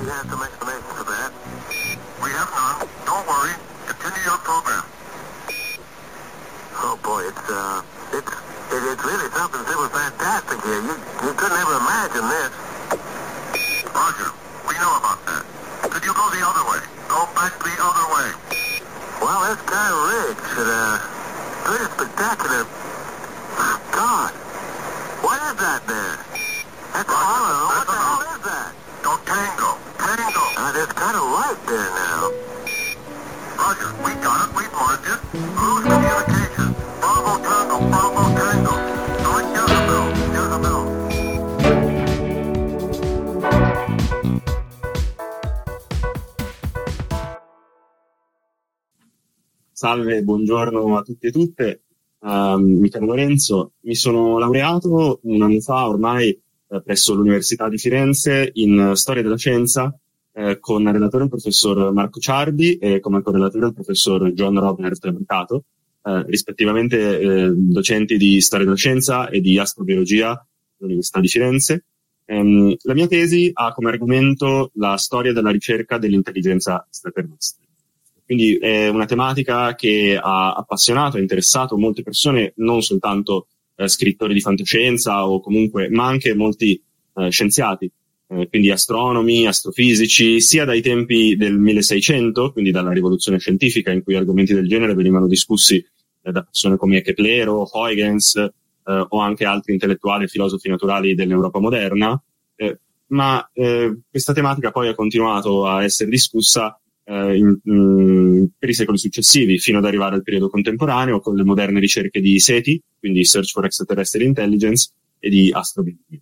have some explanation for that. We have none. Don't worry. Continue your program. Oh boy, it's really something super fantastic here. You couldn't ever imagine this. Roger, we know about that. Could you go the other way? Go back the other way. Well, that's kind of rich and pretty spectacular. God, what is that there? That's Roger, what the hell is that? No, Tango. There's kind of light there now. Roger, we got it. We've marked it. Lose communication. Bravo Tango. North Jezebel. Salve, buongiorno a tutti e tutte. Mi chiamo Lorenzo, mi sono laureato un anno fa ormai presso l'Università di Firenze in Storia della Scienza con relatore il professor Marco Ciardi e come correlatore il professor John Robert Mercato, rispettivamente docenti di Storia della Scienza e di Astrobiologia all'Università di Firenze. La mia tesi ha come argomento la storia della ricerca dell'intelligenza extraterrestre. Quindi è una tematica che ha appassionato e interessato molte persone, non soltanto scrittori di fantascienza o comunque, ma anche molti scienziati, quindi astronomi, astrofisici, sia dai tempi del 1600, quindi dalla rivoluzione scientifica in cui argomenti del genere venivano discussi da persone come Keplero, Huygens o anche altri intellettuali e filosofi naturali dell'Europa moderna, ma questa tematica poi ha continuato a essere discussa per i secoli successivi, fino ad arrivare al periodo contemporaneo con le moderne ricerche di SETI, quindi Search for Extraterrestrial Intelligence, e di astrobiologia.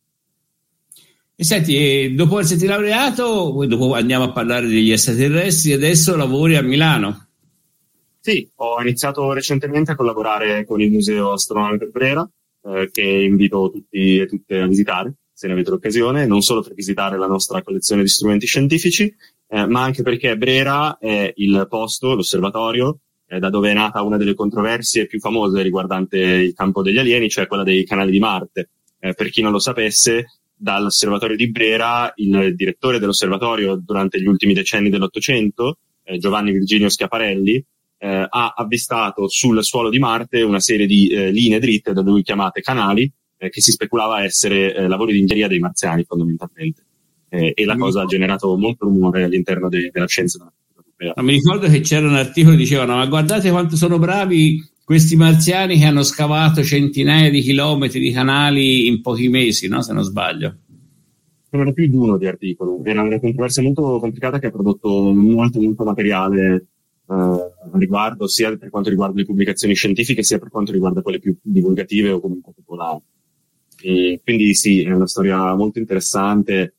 E senti, dopo esserti laureato, poi dopo andiamo a parlare degli extraterrestri, adesso lavori a Milano. Sì, ho iniziato recentemente a collaborare con il Museo Astronomico Brera, che invito tutti e tutte a visitare, se ne avete l'occasione, non solo per visitare la nostra collezione di strumenti scientifici, ma anche perché Brera è il posto, l'osservatorio, da dove è nata una delle controversie più famose riguardante il campo degli alieni, cioè quella dei canali di Marte. Per chi non lo sapesse, dall'osservatorio di Brera, il direttore dell'osservatorio durante gli ultimi decenni dell'Ottocento, Giovanni Virginio Schiaparelli, ha avvistato sul suolo di Marte una serie di linee dritte, da lui chiamate canali, che si speculava essere lavori di ingegneria dei marziani fondamentalmente. E la cosa ha generato molto rumore all'interno della scienza europea. Mi ricordo che c'era un articolo che dicevano: ma guardate quanto sono bravi questi marziani che hanno scavato centinaia di chilometri di canali in pochi mesi, no? Se non sbaglio. C'erano più di uno di articoli. Era una controversia molto complicata che ha prodotto molto materiale a riguardo, sia per quanto riguarda le pubblicazioni scientifiche, sia per quanto riguarda quelle più divulgative o comunque popolari. E quindi sì, è una storia molto interessante.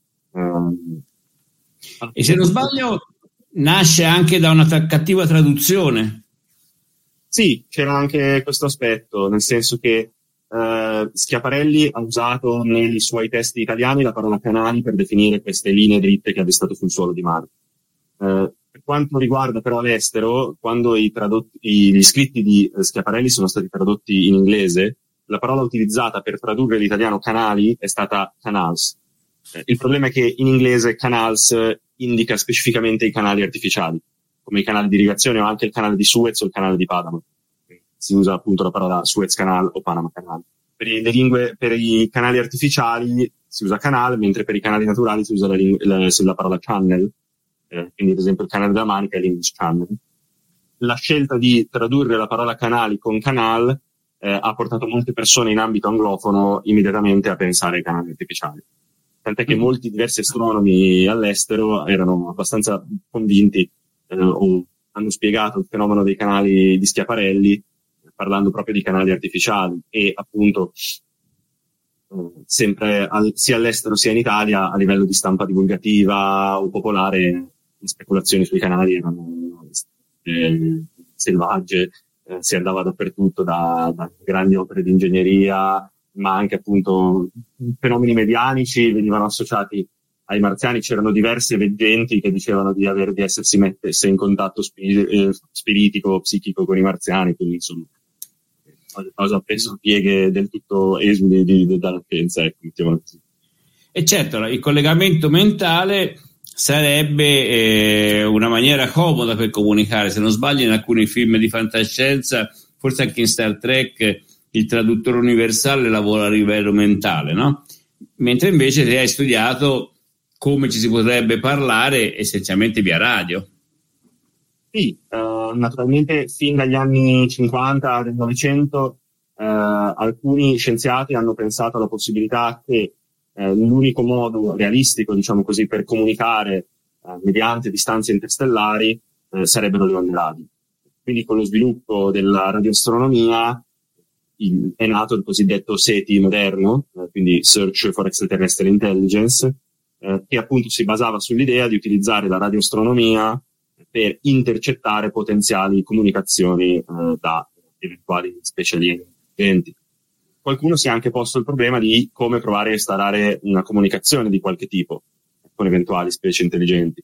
E se non sbaglio nasce anche da una cattiva traduzione. Sì, c'era anche questo aspetto, nel senso che Schiaparelli ha usato nei suoi testi italiani la parola canali per definire queste linee dritte che ha avvistato sul suolo di Marte. Per quanto riguarda però l'estero, quando gli scritti di Schiaparelli sono stati tradotti in inglese, la parola utilizzata per tradurre l'italiano canali è stata canals. Il problema è che in inglese canals indica specificamente i canali artificiali, come i canali di irrigazione o anche il canale di Suez o il canale di Panama. Si usa appunto la parola Suez Canal o Panama Canal. Per i canali artificiali si usa canal, mentre per i canali naturali si usa la parola channel. Quindi ad esempio il canale della Manica è l'English Channel. La scelta di tradurre la parola canali con canal ha portato molte persone in ambito anglofono immediatamente a pensare ai canali artificiali. Tant'è che molti diversi astronomi all'estero erano abbastanza convinti o hanno spiegato il fenomeno dei canali di Schiaparelli parlando proprio di canali artificiali e appunto sempre sia all'estero sia in Italia a livello di stampa divulgativa o popolare le speculazioni sui canali erano selvagge, si andava dappertutto da grandi opere di ingegneria, ma anche appunto fenomeni medianici venivano associati ai marziani. C'erano diverse veggenti che dicevano di essersi messe in contatto spiritico, psichico con i marziani, quindi insomma cosa penso pieghe del tutto esuli dalla scienza, ecco, mettiamola così. E certo, il collegamento mentale sarebbe una maniera comoda per comunicare. Se non sbaglio, in alcuni film di fantascienza, forse anche in Star Trek, il traduttore universale lavora a livello mentale, no? Mentre invece te hai studiato come ci si potrebbe parlare essenzialmente via radio. Sì, naturalmente fin dagli anni 50 del Novecento alcuni scienziati hanno pensato alla possibilità che l'unico modo realistico, diciamo così, per comunicare mediante distanze interstellari sarebbero le onde radio. Quindi con lo sviluppo della radioastronomia è nato il cosiddetto SETI moderno, quindi Search for Extraterrestrial Intelligence, che appunto si basava sull'idea di utilizzare la radioastronomia per intercettare potenziali comunicazioni da eventuali specie aliene intelligenti. Qualcuno si è anche posto il problema di come provare a instaurare una comunicazione di qualche tipo con eventuali specie intelligenti.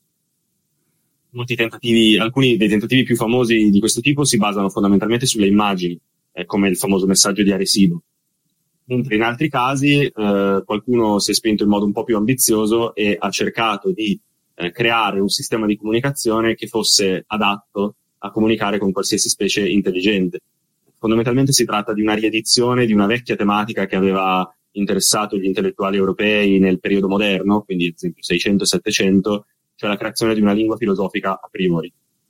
Alcuni dei tentativi più famosi di questo tipo si basano fondamentalmente sulle immagini, come il famoso messaggio di Arecibo. Mentre in altri casi qualcuno si è spinto in modo un po' più ambizioso e ha cercato di creare un sistema di comunicazione che fosse adatto a comunicare con qualsiasi specie intelligente. Fondamentalmente si tratta di una riedizione di una vecchia tematica che aveva interessato gli intellettuali europei nel periodo moderno, quindi ad esempio 600 e 700, cioè la creazione di una lingua filosofica a priori.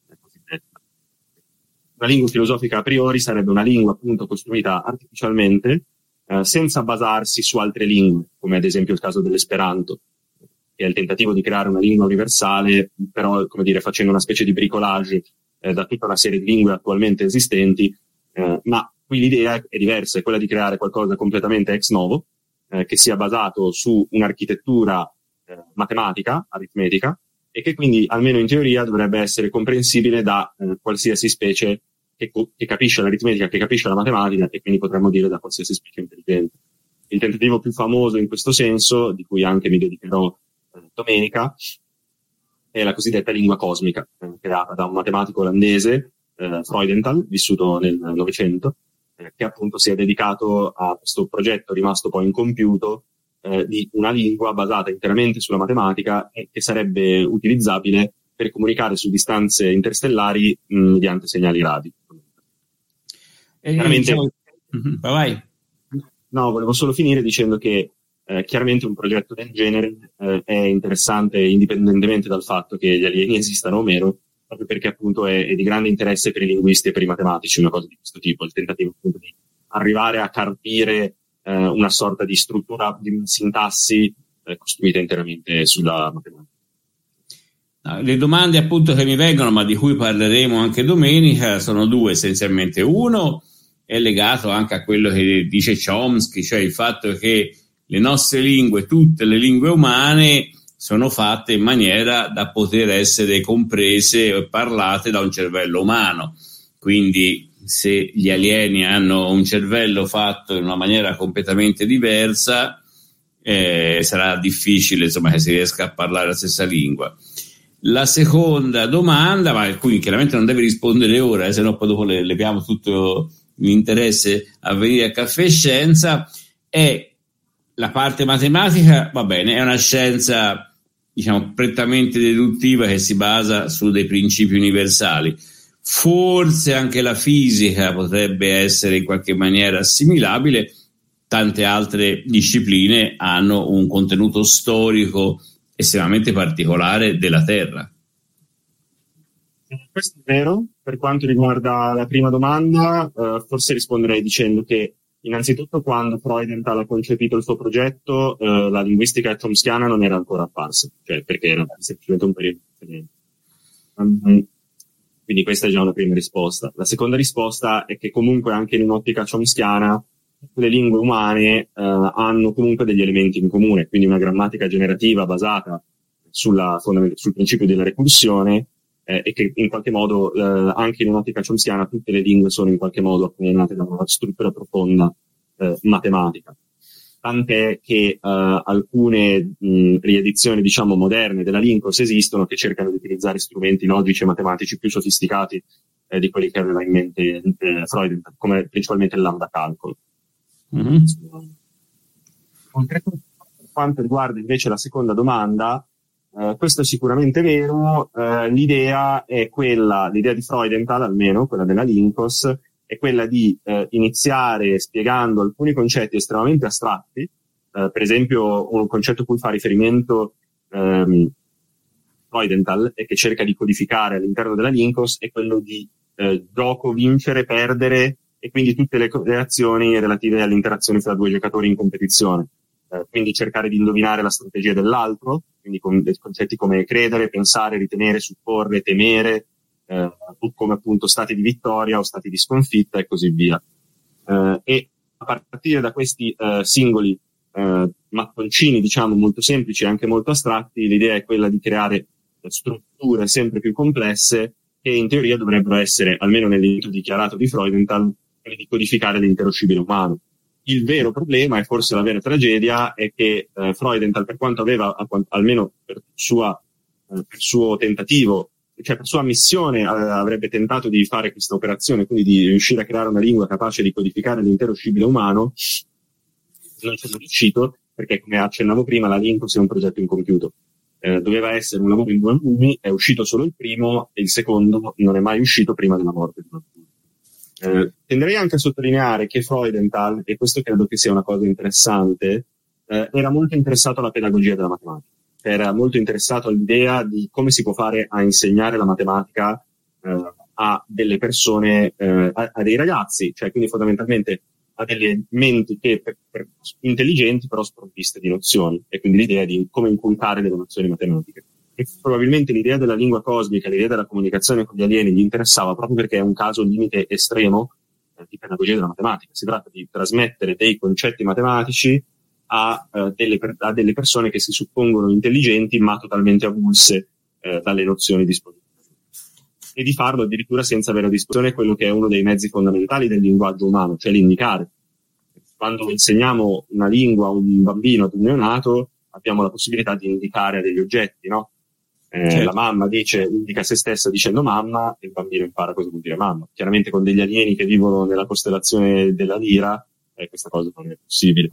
Una lingua filosofica a priori sarebbe una lingua appunto costruita artificialmente, senza basarsi su altre lingue, come ad esempio il caso dell'Esperanto, che è il tentativo di creare una lingua universale, però, come dire, facendo una specie di bricolage da tutta una serie di lingue attualmente esistenti, ma qui l'idea è diversa, è quella di creare qualcosa completamente ex novo, che sia basato su un'architettura matematica, aritmetica, e che quindi, almeno in teoria, dovrebbe essere comprensibile da qualsiasi specie che capisce l'aritmetica, che capisce la matematica, e quindi potremmo dire da qualsiasi specie intelligente. Il tentativo più famoso in questo senso, di cui anche mi dedicherò domenica, è la cosiddetta lingua cosmica, creata da un matematico olandese, Freudenthal, vissuto nel Novecento, che appunto si è dedicato a questo progetto rimasto poi incompiuto di una lingua basata interamente sulla matematica e che sarebbe utilizzabile per comunicare su distanze interstellari mediante segnali radio. Chiaramente, vai. No, volevo solo finire dicendo che chiaramente un progetto del genere è interessante indipendentemente dal fatto che gli alieni esistano o meno, proprio perché appunto è di grande interesse per i linguisti e per i matematici una cosa di questo tipo, il tentativo appunto di arrivare a carpire una sorta di struttura di sintassi costruita interamente sulla matematica. Le domande appunto che mi vengono, ma di cui parleremo anche domenica, sono due essenzialmente. Uno è legato anche a quello che dice Chomsky, cioè il fatto che le nostre lingue, tutte le lingue umane, sono fatte in maniera da poter essere comprese e parlate da un cervello umano. Quindi se gli alieni hanno un cervello fatto in una maniera completamente diversa, sarà difficile insomma che si riesca a parlare la stessa lingua. La seconda domanda, ma a cui chiaramente non deve rispondere ora, se no poi dopo le leviamo tutto l'interesse a venire a Caffè e Scienza, è la parte matematica, va bene, è una scienza diciamo prettamente deduttiva che si basa su dei principi universali. Forse anche la fisica potrebbe essere in qualche maniera assimilabile, tante altre discipline hanno un contenuto storico estremamente particolare della Terra. Questo è vero. Per quanto riguarda la prima domanda, forse risponderei dicendo che innanzitutto quando Freudenthal ha concepito il suo progetto, la linguistica chomskiana non era ancora apparsa, cioè perché era semplicemente un periodo differente. Quindi questa è già una prima risposta. La seconda risposta è che comunque anche in un'ottica chomskiana le lingue umane hanno comunque degli elementi in comune, quindi una grammatica generativa basata sul principio della recursione e che in qualche modo anche in un'ottica chomskiana tutte le lingue sono in qualche modo accomunate da una struttura profonda matematica. Tant'è che alcune riedizioni diciamo moderne della Lincos esistono che cercano di utilizzare strumenti logici e matematici più sofisticati di quelli che aveva in mente Freud, come principalmente il lambda calcolo. Per quanto riguarda invece la seconda domanda, questo è sicuramente vero. L'idea di Freudenthal, almeno quella della Linkos, è quella di iniziare spiegando alcuni concetti estremamente astratti. Per esempio, un concetto a cui fa riferimento Freudenthal e che cerca di codificare all'interno della Linkos è quello di gioco, vincere, perdere, e quindi tutte le azioni relative alle interazioni fra due giocatori in competizione. Quindi cercare di indovinare la strategia dell'altro, quindi con dei concetti come credere, pensare, ritenere, supporre, temere, come appunto stati di vittoria o stati di sconfitta e così via. E a partire da questi singoli mattoncini, diciamo, molto semplici e anche molto astratti, l'idea è quella di creare strutture sempre più complesse che in teoria dovrebbero essere, almeno nell'intuito dichiarato di Freudenthal, di codificare l'intero scibile umano. Il vero problema, e forse la vera tragedia, è che Freudenthal, per quanto aveva, almeno per suo tentativo, cioè per sua missione, avrebbe tentato di fare questa operazione, quindi di riuscire a creare una lingua capace di codificare l'intero scibile umano, non ci è riuscito, perché, come accennavo prima, la Linkos è un progetto incompiuto. Doveva essere un lavoro in 2 volumi, è uscito solo il primo, e il secondo non è mai uscito prima della morte di tenderei anche a sottolineare che Freudenthal, e questo credo che sia una cosa interessante, era molto interessato alla pedagogia della matematica, era molto interessato all'idea di come si può fare a insegnare la matematica a delle persone, a dei ragazzi, cioè quindi fondamentalmente a delle menti che intelligenti però sprovviste di nozioni, e quindi l'idea di come inculcare delle nozioni matematiche. E probabilmente l'idea della lingua cosmica, l'idea della comunicazione con gli alieni gli interessava proprio perché è un caso limite estremo di pedagogia della matematica. Si tratta di trasmettere dei concetti matematici a delle persone che si suppongono intelligenti ma totalmente avulse dalle nozioni disponibili, e di farlo addirittura senza avere a disposizione quello che è uno dei mezzi fondamentali del linguaggio umano, cioè l'indicare. Quando insegniamo una lingua a un bambino, ad un neonato, abbiamo la possibilità di indicare a degli oggetti, no? Certo. La mamma indica se stessa dicendo mamma, e il bambino impara cosa vuol dire mamma. Chiaramente con degli alieni che vivono nella costellazione della Lira, questa cosa non è possibile.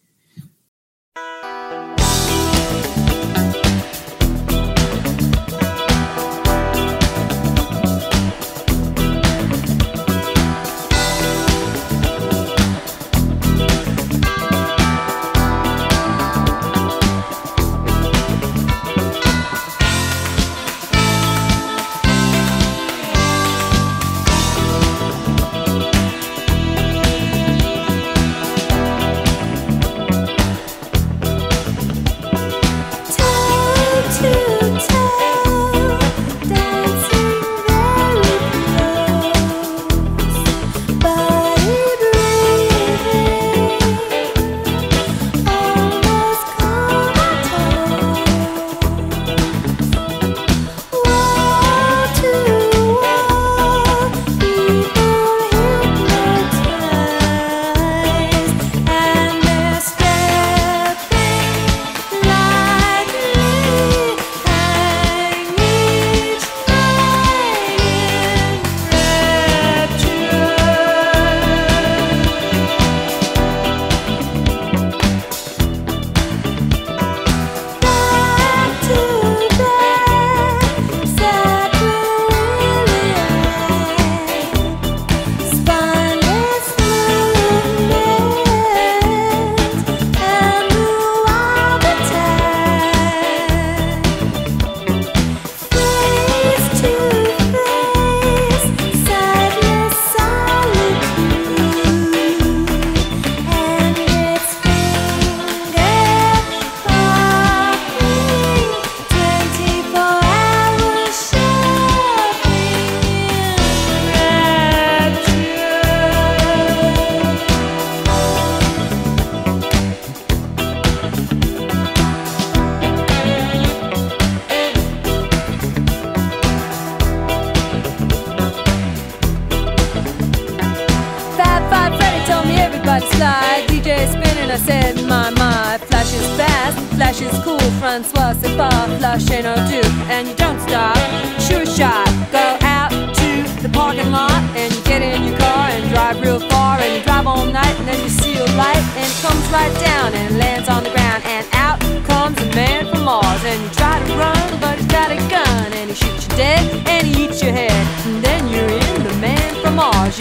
Francois, c'est pas flashing or do, and you don't stop, sure shot, go out to the parking lot, and you get in your car and drive real far, and you drive all night, and then you see a light, and it comes right down and lands on the ground, and out comes a man from Mars, and you try to run,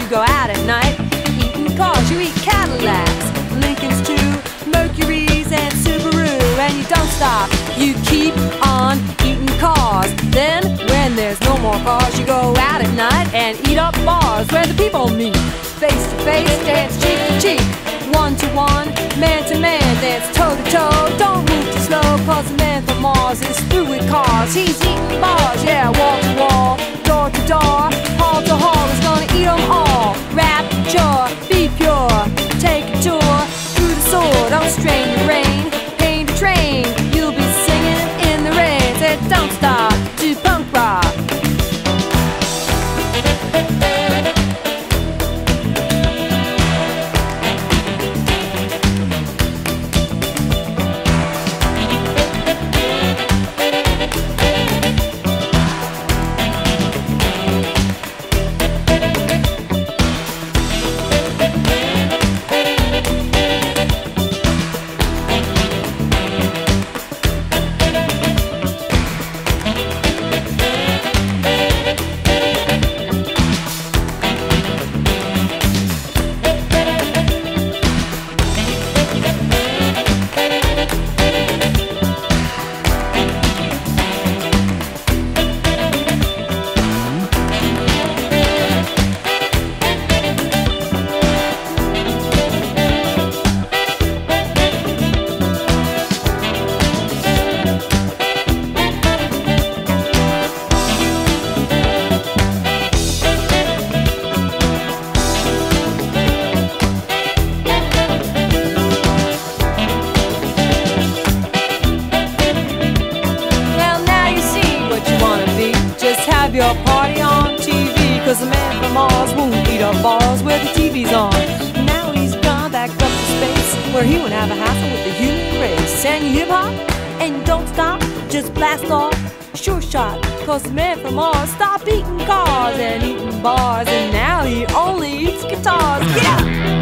go out at night, eating cars. You eat Cadillacs, Lincolns too, Mercuries and Subaru, and you don't stop. You keep on eating cars. Then, when there's no more cars, you go out at night and eat up bars where the people meet. Face to face, dance cheek to cheek, one to one, man to man, dance toe to toe. Don't move too slow, cause the man from Mars is through with cars. He's eating bars, yeah, wall to wall, door to door, hall to hall. He's gonna eat them all. Rapture, be pure, take a tour through the sword. Don't strain your brain, pain to train. You'll be singing in the rain. Said don't stop, do punk rock. Cause the man from Mars won't eat up bars where the TV's on. Now he's gone back up to space where he won't have a hassle with the human race. And you hip hop and you don't stop, just blast off, sure shot. Cause the man from Mars stopped eating cars and eating bars, and now he only eats guitars. Get out!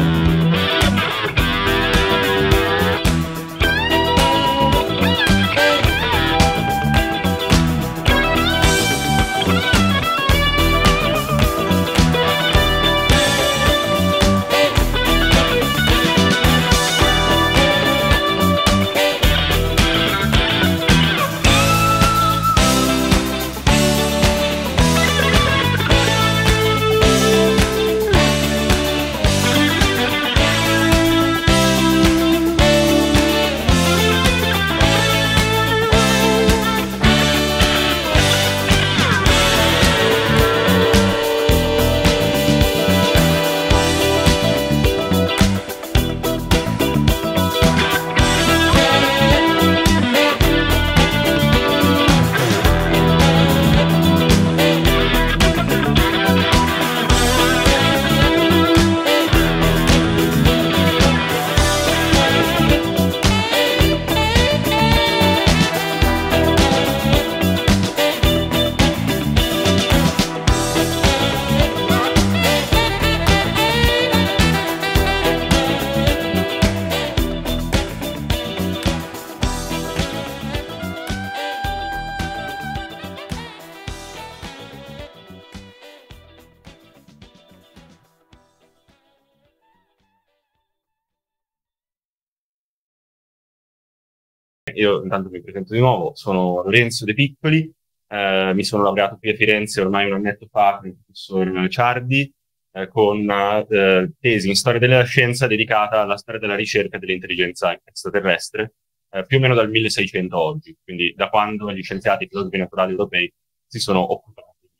Io intanto mi presento di nuovo, sono Lorenzo De Piccoli, mi sono laureato qui a Firenze ormai un annetto fa con il professor Ciardi, con tesi in storia della scienza dedicata alla storia della ricerca dell'intelligenza extraterrestre, più o meno dal 1600 a oggi, quindi da quando gli scienziati e filosofi naturali europei si sono occupati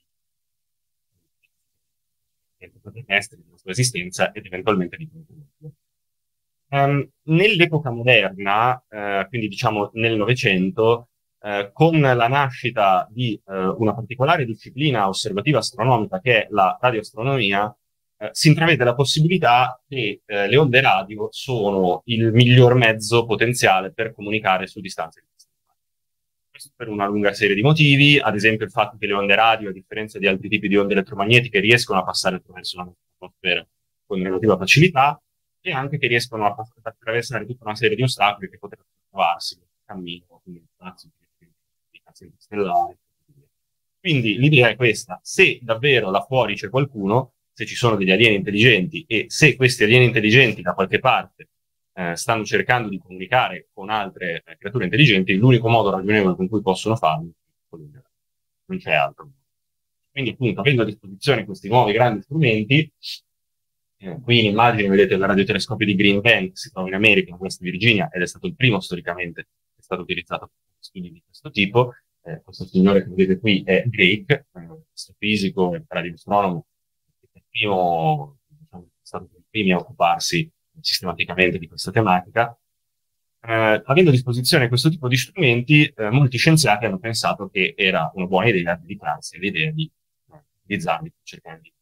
di extraterrestri, della sua esistenza ed eventualmente di contenuto. Nell'epoca moderna, quindi diciamo nel Novecento, con la nascita di una particolare disciplina osservativa astronomica che è la radioastronomia, si intravede la possibilità che le onde radio sono il miglior mezzo potenziale per comunicare su distanze distanti. Questo per una lunga serie di motivi, ad esempio il fatto che le onde radio, a differenza di altri tipi di onde elettromagnetiche, riescono a passare attraverso la nostra atmosfera con relativa facilità, e anche che riescono a attraversare tutta una serie di ostacoli che potrebbero trovarsi nel cammino, quindi spazio di casi stellari. Quindi l'idea è questa: se davvero là fuori c'è qualcuno, se ci sono degli alieni intelligenti e se questi alieni intelligenti da qualche parte stanno cercando di comunicare con altre creature intelligenti, l'unico modo ragionevole con cui possono farlo non c'è altro. Quindi appunto avendo a disposizione questi nuovi grandi strumenti, qui in immagine vedete il radiotelescopio di Green Bank, si trova in America, in West Virginia, ed è stato il primo storicamente che è stato utilizzato per studi di questo tipo. Questo signore che vedete qui è Drake, questo fisico e radioastronomo, che è stato il primo a occuparsi sistematicamente di questa tematica. Avendo a disposizione questo tipo di strumenti, molti scienziati hanno pensato che era una buona idea dedicarsi all'idea di utilizzarli per cercare di...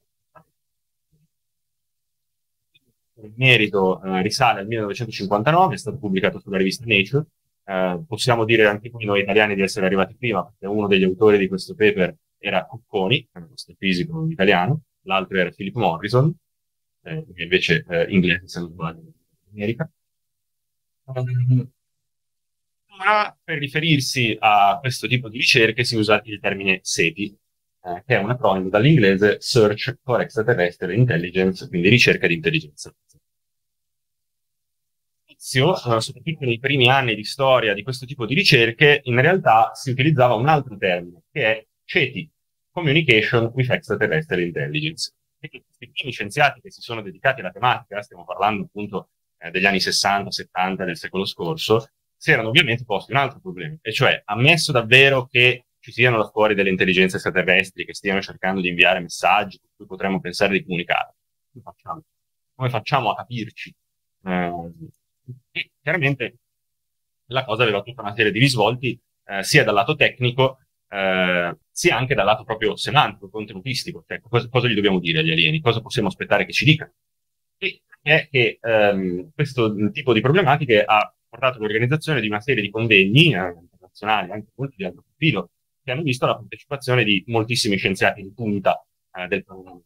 Il merito risale al 1959, è stato pubblicato sulla rivista Nature. Possiamo dire anche qui noi italiani di essere arrivati prima, perché uno degli autori di questo paper era Cocconi, questo fisico italiano, l'altro era Philip Morrison, che invece inglese, se non sbaglio, in America. Ora, per riferirsi a questo tipo di ricerche si usa il termine SETI, che è un acronimo dall'inglese Search for Extraterrestrial Intelligence, quindi ricerca di intelligenza. Soprattutto nei primi anni di storia di questo tipo di ricerche, in realtà si utilizzava un altro termine, che è CETI, Communication with Extraterrestrial Intelligence. E questi primi scienziati che si sono dedicati alla tematica, stiamo parlando appunto degli anni 60-70 del secolo scorso, si erano ovviamente posti un altro problema, e cioè, ammesso davvero che ci siano là fuori delle intelligenze extraterrestri che stiano cercando di inviare messaggi con cui potremmo pensare di comunicare, come facciamo a capirci? E chiaramente la cosa aveva tutta una serie di risvolti, sia dal lato tecnico, sia anche dal lato proprio semantico, contenutistico, cioè cosa gli dobbiamo dire agli alieni, cosa possiamo aspettare che ci dicano. E è che questo tipo di problematiche ha portato all'organizzazione di una serie di convegni internazionali, anche molto di alto profilo, che hanno visto la partecipazione di moltissimi scienziati di punta del panorama.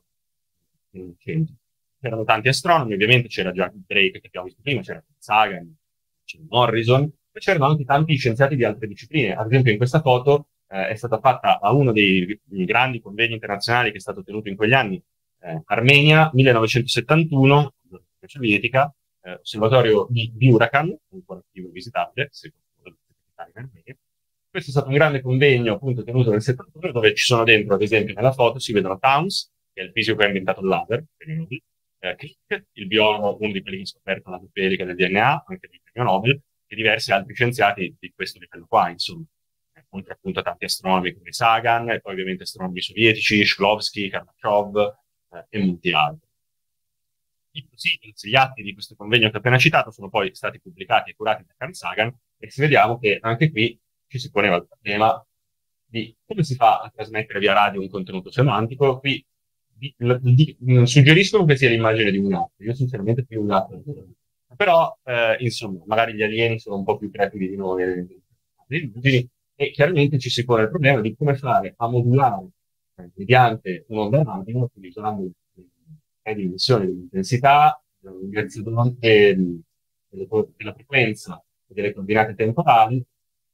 C'erano tanti astronomi, ovviamente c'era già Drake che abbiamo visto prima, c'era Sagan, c'era Morrison, e c'erano anche tanti scienziati di altre discipline. Ad esempio in questa foto è stata fatta a uno dei grandi convegni internazionali che è stato tenuto in quegli anni, Armenia, 1971, Unione Sovietica, osservatorio di Huracan, ancora più visitabile, in Armenia. Questo è stato un grande convegno appunto tenuto nel 71, dove ci sono dentro, ad esempio nella foto si vedono Towns, che è il fisico che ha inventato il laser, Crick, il biologo, uno di quelli che ha scoperto la pelica del DNA, anche del premio Nobel, e diversi altri scienziati di questo livello qua, insomma, oltre appunto a tanti astronomi come Sagan, e poi ovviamente astronomi sovietici, Shklovsky, Kardashev e molti altri. I proceedings, gli atti di questo convegno che ho appena citato sono poi stati pubblicati e curati da Carl Sagan, e si vediamo che anche qui ci si poneva il problema di come si fa a trasmettere via radio un contenuto semantico. Qui suggeriscono che sia l'immagine di un gatto, io sinceramente più un gatto, però insomma magari gli alieni sono un po' più creativi di noi, e chiaramente ci si pone il problema di come fare a modulare mediante un'onda radio utilizzando le dimensioni dell'intensità, della lunghezza d'onda, della frequenza e delle coordinate temporali.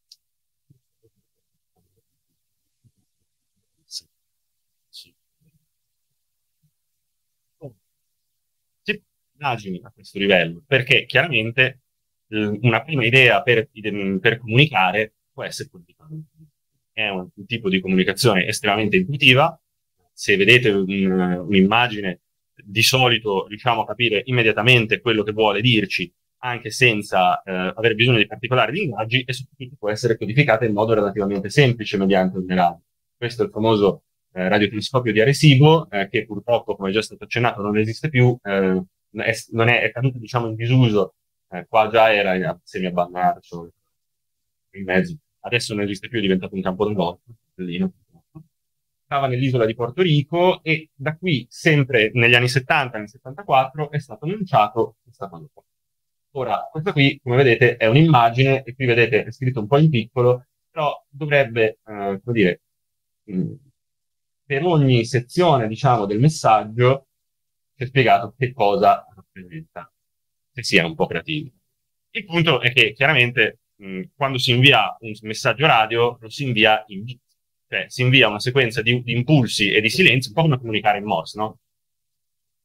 Immagini a questo livello, perché chiaramente una prima idea per comunicare può essere politica. È un tipo di comunicazione estremamente intuitiva. Se vedete un'immagine, di solito riusciamo a capire immediatamente quello che vuole dirci, anche senza avere bisogno di particolari linguaggi, e soprattutto può essere codificata in modo relativamente semplice mediante un radio. Questo è il famoso radiotelescopio di Arecibo, che purtroppo, come è già stato accennato, non esiste più, è caduto diciamo in disuso, qua già era semi-abbandonato, cioè, in mezzo. Adesso non esiste più, è diventato un campo da golf, stava nell'isola di Porto Rico, e da qui, sempre negli anni 70, nel 74, è stato annuncito e stato dopo. Ora, questa qui, come vedete, è un'immagine, e qui vedete è scritto un po' in piccolo, però dovrebbe, come dire, per ogni sezione, diciamo, del messaggio c'è spiegato che cosa rappresenta, se siano un po' creativi. Il punto è che chiaramente quando si invia un messaggio radio lo si invia in bit, cioè si invia una sequenza di impulsi e di silenzi, un po' come comunicare in Morse, no?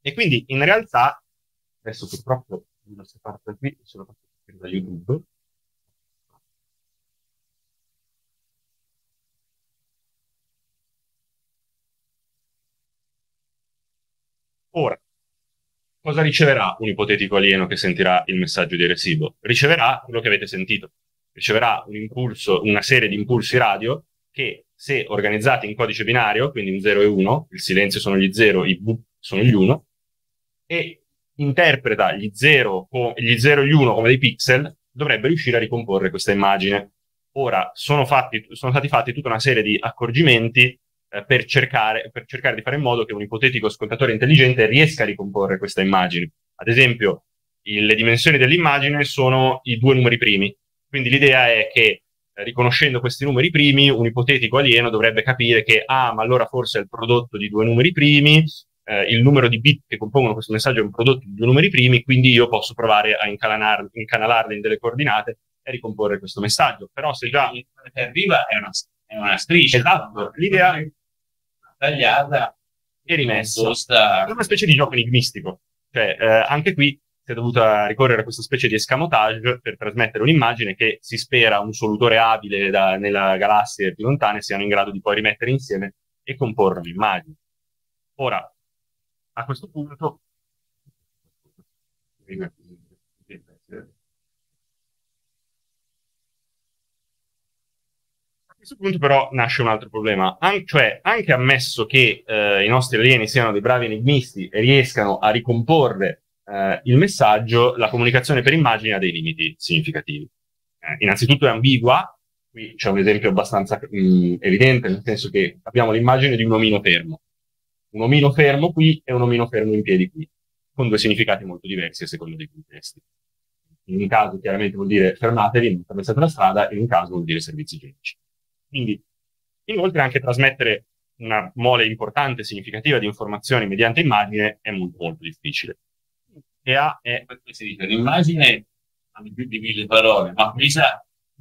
E quindi in realtà, adesso purtroppo non si parte qui, sono fatto da YouTube. Ora, cosa riceverà un ipotetico alieno che sentirà il messaggio di Arecibo? Riceverà quello che avete sentito. Riceverà un impulso, una serie di impulsi radio che, se organizzati in codice binario, quindi un 0 e 1, il silenzio sono gli 0, i bu sono gli 1, e interpreta gli 0 e gli 1 come dei pixel, dovrebbe riuscire a ricomporre questa immagine. Ora, sono stati fatti tutta una serie di accorgimenti per cercare di fare in modo che un ipotetico ascoltatore intelligente riesca a ricomporre questa immagine. Ad esempio, le dimensioni dell'immagine sono i 2 numeri primi. Quindi l'idea è che, riconoscendo questi numeri primi, un ipotetico alieno dovrebbe capire che, ma allora forse è il prodotto di 2 numeri primi, il numero di bit che compongono questo messaggio è un prodotto di 2 numeri primi, quindi io posso provare a incanalarli in delle coordinate e ricomporre questo messaggio. Però se già che arriva è una striscia, esatto, l'idea è tagliata e rimessa. È una specie di gioco enigmistico. Cioè, anche qui si è dovuta ricorrere a questa specie di escamotage per trasmettere un'immagine che si spera un solutore abile nella galassie più lontane siano in grado di poi rimettere insieme e comporre un'immagine. Ora, a questo punto però nasce un altro problema, cioè anche ammesso che i nostri alieni siano dei bravi enigmisti e riescano a ricomporre il messaggio, la comunicazione per immagini ha dei limiti significativi. Innanzitutto è ambigua, qui c'è un esempio abbastanza evidente, nel senso che abbiamo l'immagine di un omino fermo. Un omino fermo qui e un omino fermo in piedi qui, con 2 significati molto diversi a seconda dei contesti. In un caso chiaramente vuol dire fermatevi, non attraversate la strada, in un caso vuol dire servizi igienici. Quindi, inoltre, anche trasmettere una mole importante e significativa di informazioni mediante immagine è molto molto difficile. Si dice, l'immagine ha più di 1000 parole, ma questa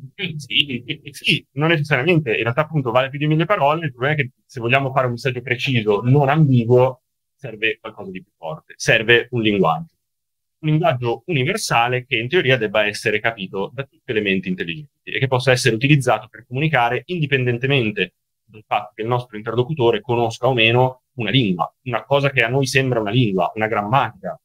sì, non necessariamente, in realtà appunto vale più di 1000 parole, il problema è che se vogliamo fare un messaggio preciso, non ambiguo, serve qualcosa di più forte, serve un linguaggio universale che in teoria debba essere capito da tutte le menti intelligenti e che possa essere utilizzato per comunicare indipendentemente dal fatto che il nostro interlocutore conosca o meno una lingua, una cosa che a noi sembra una lingua, una grammatica.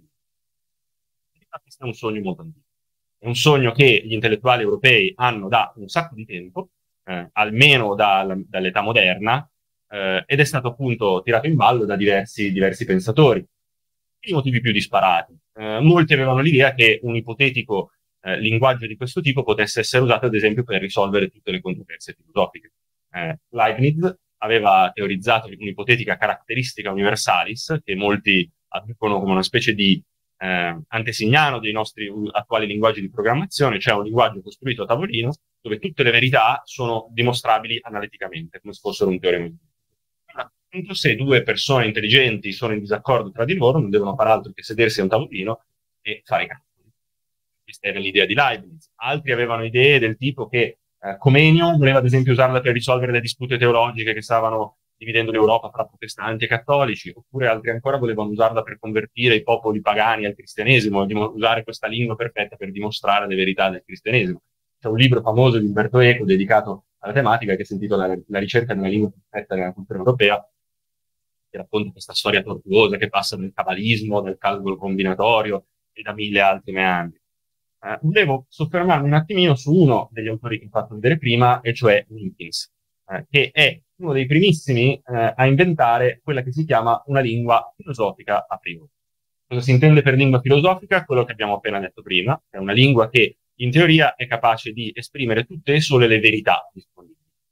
Questo è un sogno molto antico. È un sogno che gli intellettuali europei hanno da un sacco di tempo, almeno dall'età moderna, ed è stato appunto tirato in ballo da diversi pensatori. I motivi più disparati. Molti avevano l'idea che un ipotetico linguaggio di questo tipo potesse essere usato, ad esempio, per risolvere tutte le controversie filosofiche. Leibniz aveva teorizzato un'ipotetica characteristica universalis, che molti adducono come una specie di antesignano dei nostri attuali linguaggi di programmazione, cioè un linguaggio costruito a tavolino dove tutte le verità sono dimostrabili analiticamente, come se fossero un teorema. Appunto, se 2 persone intelligenti sono in disaccordo tra di loro, non devono fare altro che sedersi a un tavolino e fare i calcoli. Questa era l'idea di Leibniz. Altri avevano idee del tipo che Comenio voleva ad esempio usarla per risolvere le dispute teologiche che stavano dividendo l'Europa fra protestanti e cattolici, oppure altri ancora volevano usarla per convertire i popoli pagani al cristianesimo, usare questa lingua perfetta per dimostrare le verità del cristianesimo. C'è un libro famoso di Umberto Eco dedicato alla tematica che si intitola La ricerca di una lingua perfetta nella cultura europea, che racconta questa storia tortuosa che passa dal cabalismo, dal calcolo combinatorio e da 1000 altri meandri. Volevo soffermarmi un attimino su uno degli autori che ho fatto vedere prima, e cioè Wilkins, che è uno dei primissimi a inventare quella che si chiama una lingua filosofica a priori. Cosa si intende per lingua filosofica? Quello che abbiamo appena detto prima, è una lingua che in teoria è capace di esprimere tutte e sole le verità disponibili.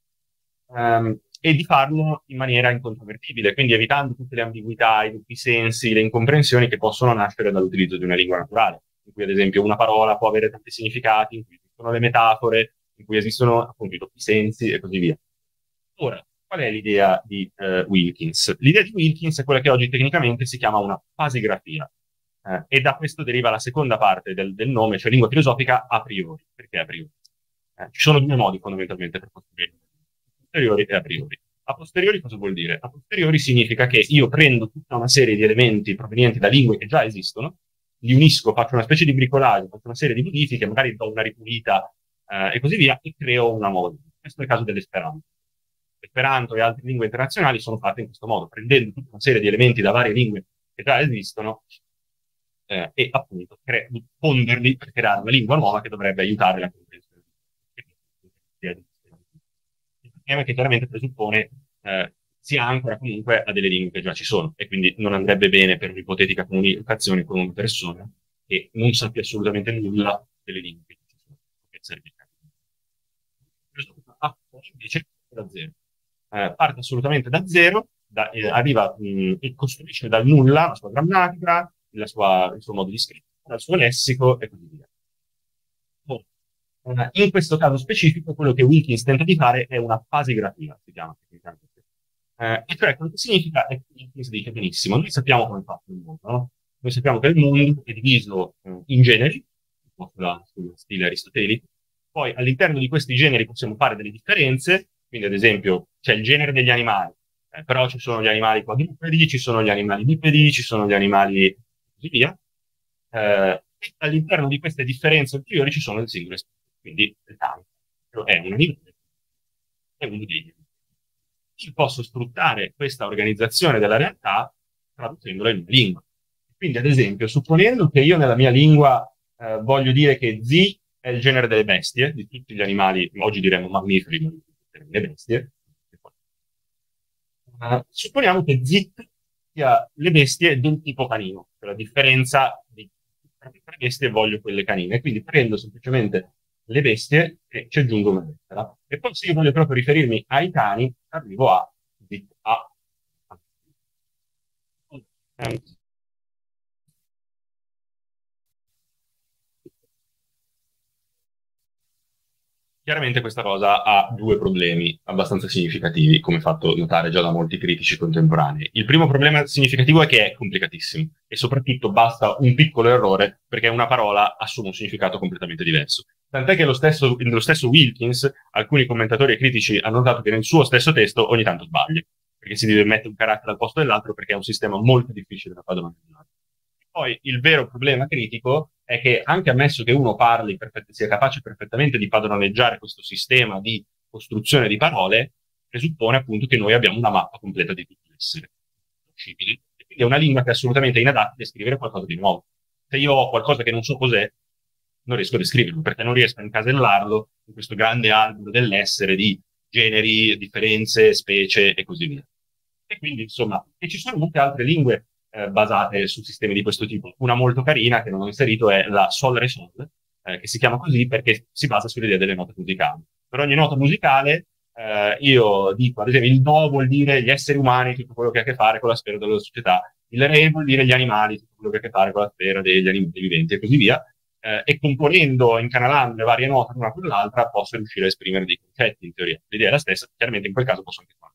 E di farlo in maniera incontrovertibile, quindi evitando tutte le ambiguità, i doppi sensi, le incomprensioni che possono nascere dall'utilizzo di una lingua naturale, in cui ad esempio una parola può avere tanti significati, in cui esistono le metafore, in cui esistono appunto i doppi sensi e così via. Ora, qual è l'idea di Wilkins? L'idea di Wilkins è quella che oggi tecnicamente si chiama una fasigrafia, e da questo deriva la seconda parte del nome, cioè lingua filosofica a priori. Perché a priori? Ci sono 2 modi fondamentalmente per costruire posteriori e a priori. A posteriori cosa vuol dire? A posteriori significa che io prendo tutta una serie di elementi provenienti da lingue che già esistono, li unisco, faccio una specie di bricolage, faccio una serie di modifiche, magari do una ripulita e così via, e creo una nuova lingua. Questo è il caso dell'Esperanto. L'esperanto e altre lingue internazionali sono fatte in questo modo, prendendo tutta una serie di elementi da varie lingue che già esistono e appunto fonderli per creare una lingua nuova che dovrebbe aiutare la comprensione. Il problema è che chiaramente presuppone si ancora comunque a delle lingue che già ci sono e quindi non andrebbe bene per un'ipotetica comunicazione con una persona che non sappia assolutamente nulla delle lingue che ci sono. Che serve invece da zero. Parte assolutamente da zero, arriva e costruisce dal nulla la sua grammatica, il suo modo di scrivere, il suo lessico e così via. In questo caso specifico, quello che Wilkins tenta di fare è una fasigrafia, si chiama tecnicamente. E cioè, quello che significa è che Wilkins dice benissimo, noi sappiamo come è fatto il mondo, no? Noi sappiamo che il mondo è diviso in generi, sullo stile aristotelico, poi all'interno di questi generi possiamo fare delle differenze, quindi ad esempio c'è il genere degli animali, però ci sono gli animali quadrupedi, ci sono gli animali bipedi, ci sono gli animali e così via. E all'interno di queste differenze ulteriori ci sono le singole specie, quindi il tanto è un animale e uno degli. Io posso sfruttare questa organizzazione della realtà traducendola in una lingua. Quindi, ad esempio, supponendo che io nella mia lingua voglio dire che Z è il genere delle bestie, di tutti gli animali, oggi diremmo mammiferi, ma le bestie. Supponiamo che Z sia le bestie del tipo canino, cioè la differenza di tre bestie voglio quelle canine, quindi prendo semplicemente le bestie e ci aggiungo una lettera. E poi se io voglio proprio riferirmi ai cani, arrivo a Z A. Chiaramente questa cosa ha due problemi abbastanza significativi, come fatto notare già da molti critici contemporanei. Il primo problema significativo è che è complicatissimo e soprattutto basta un piccolo errore perché una parola assume un significato completamente diverso. Tant'è che lo stesso Wilkins, alcuni commentatori e critici hanno notato che nel suo stesso testo ogni tanto sbaglia, perché si deve mettere un carattere al posto dell'altro perché è un sistema molto difficile da padroneggiare. Poi il vero problema critico è che anche ammesso che uno sia capace perfettamente di padroneggiare questo sistema di costruzione di parole, presuppone appunto che noi abbiamo una mappa completa di tutti gli esseri possibili. E quindi è una lingua che è assolutamente inadatta a descrivere qualcosa di nuovo. Se io ho qualcosa che non so cos'è, non riesco a descriverlo, perché non riesco a incasellarlo in questo grande albero dell'essere di generi, differenze, specie e così via. E quindi, insomma, e ci sono molte altre lingue basate su sistemi di questo tipo. Una molto carina che non ho inserito è la Sol Re Sol, che si chiama così perché si basa sull'idea delle note musicali. Per ogni nota musicale io dico, ad esempio, il Do vuol dire gli esseri umani, tutto quello che ha a che fare con la sfera della società, il Re vuol dire gli animali, tutto quello che ha a che fare con la sfera degli animali viventi e così via, e componendo, incanalando le varie note l'una con l'altra, posso riuscire a esprimere dei concetti, in teoria. L'idea è la stessa, chiaramente in quel caso posso anche fare.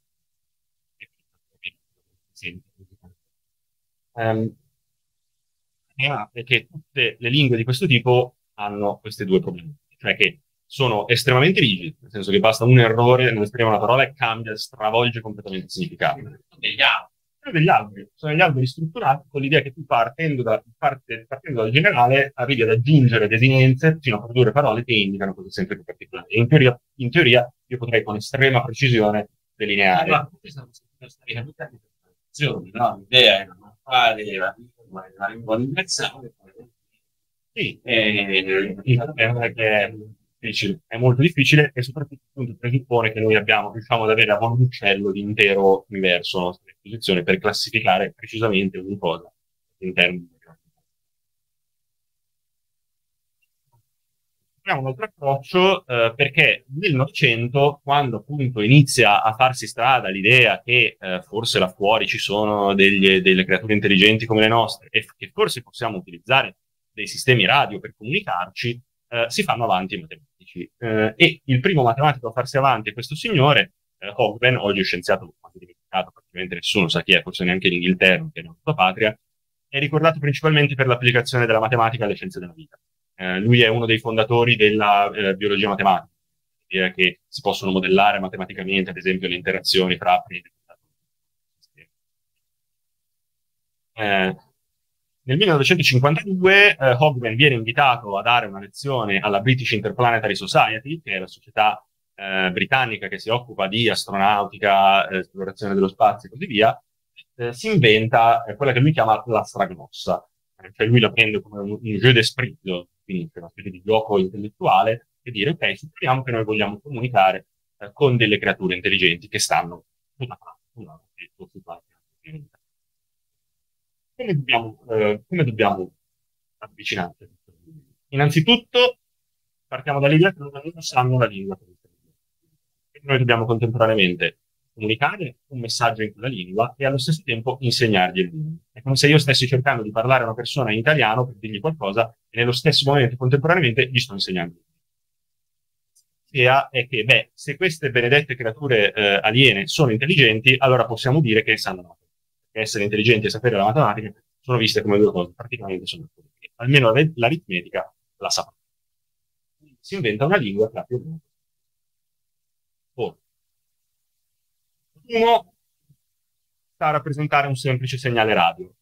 È che tutte le lingue di questo tipo hanno questi due problemi, cioè che sono estremamente rigide, nel senso che basta un errore nell'esprimere una parola e cambia, stravolge completamente il significato. Sono degli alberi strutturati con l'idea che tu partendo dal generale arrivi ad aggiungere desinenze fino a produrre parole che indicano cose sempre più particolari. E in teoria io potrei con estrema precisione delineare. No? L'idea è non fare la lingua universale. Sì, è difficile, è molto difficile e soprattutto appunto, presuppone che noi riusciamo ad avere a buon uccello l'intero universo a nostra disposizione per classificare precisamente ogni cosa in termini di un altro approccio perché nel Novecento, quando appunto inizia a farsi strada l'idea che forse là fuori ci sono delle creature intelligenti come le nostre e che forse possiamo utilizzare dei sistemi radio per comunicarci, si fanno avanti i matematici. E il primo matematico a farsi avanti è questo signore, Hogben, oggi è scienziato quasi dimenticato, praticamente nessuno sa chi è, forse neanche in Inghilterra, che è la sua patria, è ricordato principalmente per l'applicazione della matematica alle scienze della vita. Lui è uno dei fondatori della biologia matematica, che si possono modellare matematicamente, ad esempio, le interazioni tra nel 1952 Hogben viene invitato a dare una lezione alla British Interplanetary Society, che è la società britannica che si occupa di astronautica, esplorazione dello spazio e così via. Si inventa quella che lui chiama la stragnossa, cioè lui la prende come un jeu d'esprit, quindi una specie di gioco intellettuale, e dire, ok, supponiamo che noi vogliamo comunicare con delle creature intelligenti che stanno su qualche pianeta. Come dobbiamo avvicinarci? Innanzitutto partiamo dall'idea che non sanno la lingua. Noi dobbiamo contemporaneamente comunicare un messaggio in quella lingua e allo stesso tempo insegnargli il lingua. È come se io stessi cercando di parlare a una persona in italiano per dirgli qualcosa e nello stesso momento, contemporaneamente, gli sto insegnando. L'idea è che, se queste benedette creature aliene sono intelligenti, allora possiamo dire che sanno matematica. Perché essere intelligenti e sapere la matematica sono viste come due cose, praticamente sono almeno l'aritmetica la sa. Si inventa una lingua che ha più o meno. Uno sta a rappresentare un semplice segnale radio,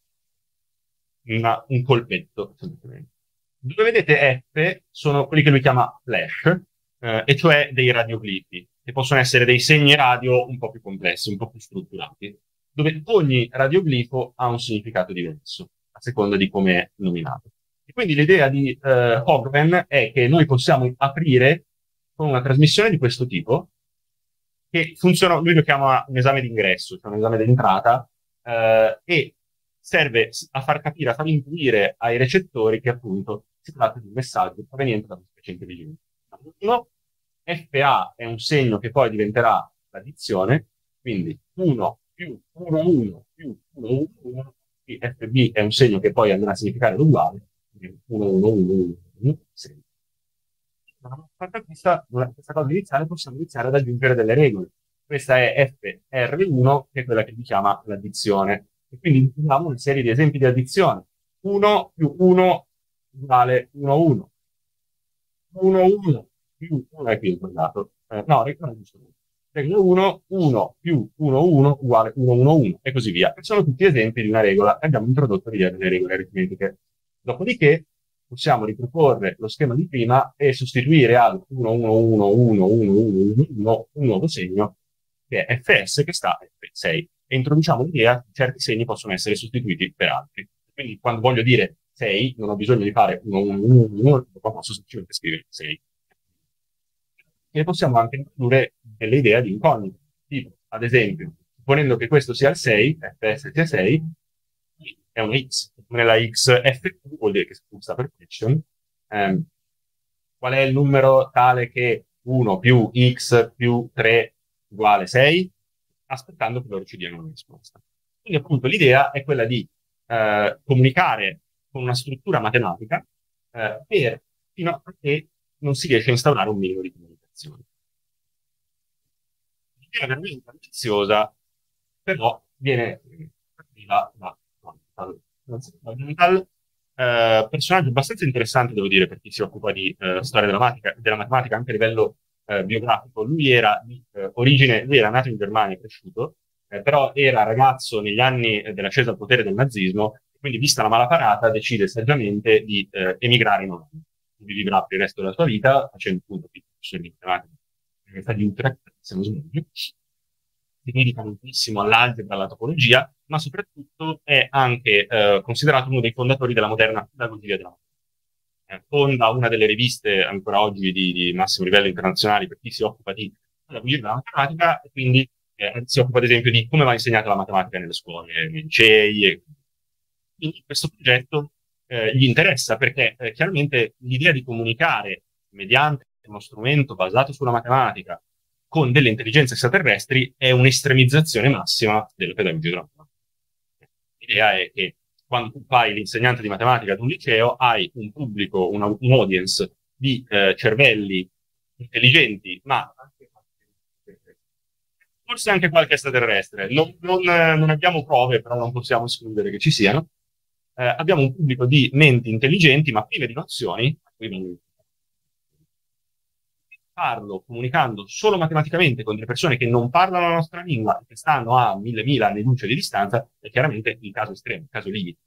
un colpetto, semplicemente. Dove vedete F sono quelli che lui chiama flash, e cioè dei radioglifi, che possono essere dei segni radio un po' più complessi, un po' più strutturati, dove ogni radioglifo ha un significato diverso, a seconda di come è nominato. E quindi l'idea di Hogben è che noi possiamo aprire con una trasmissione di questo tipo, che funziona, lui lo chiama un esame d'ingresso, cioè un esame d'entrata, e serve a far capire, a far intuire ai recettori che appunto si tratta di un messaggio proveniente da una specie intelligente. FA è un segno che poi diventerà l'addizione, quindi 1 più 1, 1 più 1, 1, 1, FB è un segno che poi andrà a significare l'uguale, 1, 1, 1, 1, 1, 6. Fatta questa cosa iniziale, possiamo iniziare ad aggiungere delle regole. Questa è FR1, che è quella che si chiama l'addizione. E quindi abbiamo una serie di esempi di addizione. 1 più 1 uguale 1, 1. 1, 1 più 1 è qui sbagliato. No, è giusto. 1, 1 più 1, 1 uguale 1, 1, 1 e così via. E sono tutti esempi di una regola e abbiamo introdotto delle regole aritmetiche. Dopodiché possiamo riproporre lo schema di prima e sostituire al 1, 1, 1, 1, 1, 1, 1, un nuovo segno che è FS che sta a F6 e introduciamo l'idea che certi segni possono essere sostituiti per altri. Quindi quando voglio dire 6 non ho bisogno di fare 1, 1, 1, 1, ma posso semplicemente scrivere 6. E possiamo anche introdurre delle idee di incognito, tipo, ad esempio, supponendo che questo sia il 6, FS sia 6, è una X. Nella X F vuol dire che sta per question. Qual è il numero tale che 1 più X più 3 uguale 6? Aspettando che loro ci diano una risposta. Quindi appunto l'idea è quella di comunicare con una struttura matematica fino a che non si riesce a instaurare un minimo di comunicazione. L'idea veramente ambiziosa, però viene da Mental, personaggio abbastanza interessante, devo dire, per chi si occupa di storia della matematica anche a livello biografico. Lui era di origine, lui era nato in Germania, cresciuto, però era ragazzo negli anni dell'ascesa al potere del nazismo, quindi vista la malaparata decide saggiamente di emigrare in Olanda. Quindi vivrà per il resto della sua vita facendo appunto professore di matematica all'Università di Utrecht, se non sbaglio. Si dedica moltissimo all'algebra, alla topologia, ma soprattutto è anche considerato uno dei fondatori della moderna pedagogia della matematica. Fonda una delle riviste ancora oggi di massimo livello internazionali per chi si occupa di pedagogia della matematica, e quindi si occupa ad esempio di come va insegnata la matematica nelle scuole, nei licei. Quindi questo progetto gli interessa perché chiaramente l'idea di comunicare mediante uno strumento basato sulla matematica con delle intelligenze extraterrestri è un'estremizzazione massima della pedagogia della matematica. L'idea è che quando tu fai l'insegnante di matematica ad un liceo hai un pubblico, un audience di cervelli intelligenti, ma forse anche qualche extraterrestre. Non abbiamo prove, però non possiamo escludere che ci siano. Abbiamo un pubblico di menti intelligenti, ma prive di nozioni, parlo comunicando solo matematicamente con delle persone che non parlano la nostra lingua e che stanno a 1000 anni luce di distanza, è chiaramente il caso estremo, il caso limite.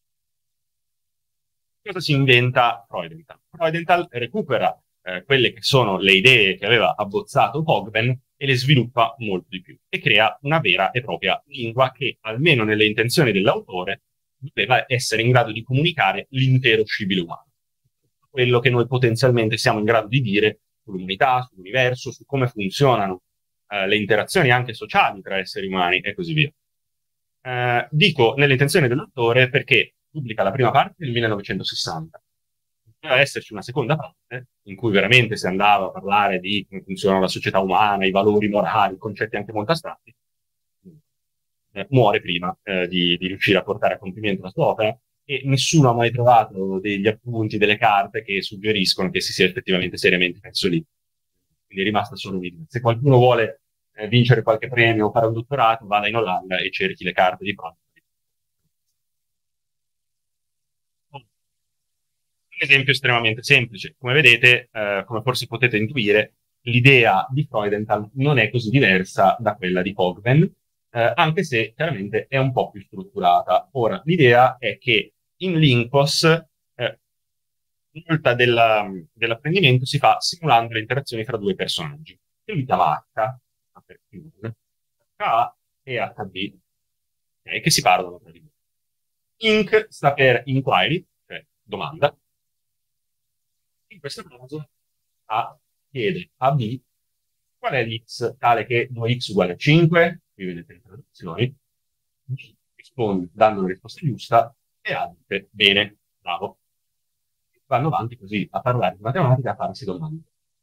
Cosa si inventa Freudenthal? Freudenthal recupera quelle che sono le idee che aveva abbozzato Cogben e le sviluppa molto di più e crea una vera e propria lingua che, almeno nelle intenzioni dell'autore, doveva essere in grado di comunicare l'intero scibile umano. Quello che noi potenzialmente siamo in grado di dire sull'umanità, sull'universo, su come funzionano le interazioni anche sociali tra esseri umani e così via. Dico nelle intenzioni dell'autore perché pubblica la prima parte nel 1960. Doveva esserci una seconda parte in cui veramente si andava a parlare di come funziona la società umana, i valori morali, concetti anche molto astratti. Muore prima di riuscire a portare a compimento la sua opera e nessuno ha mai trovato degli appunti, delle carte che suggeriscono che si sia effettivamente seriamente messo lì. Quindi è rimasta solo un'idea. Se qualcuno vuole vincere qualche premio o fare un dottorato, vada in Olanda e cerchi le carte di pronto. Un esempio estremamente semplice. Come vedete, come forse potete intuire, l'idea di Freudenthal non è così diversa da quella di Cogben, anche se chiaramente è un po' più strutturata. Ora, l'idea è che in Linkos molta dell'apprendimento si fa simulando le interazioni fra due personaggi. Che lui chiama H, H e HB, che si parlano tra di loro. Inc sta per inquiry, cioè domanda. In questo caso A chiede a B qual è l'x tale che 2x uguale a 5, qui vedete le traduzioni, B risponde dando la risposta giusta e A dice bene, bravo. Vanno avanti così a parlare di matematica e a farsi domande.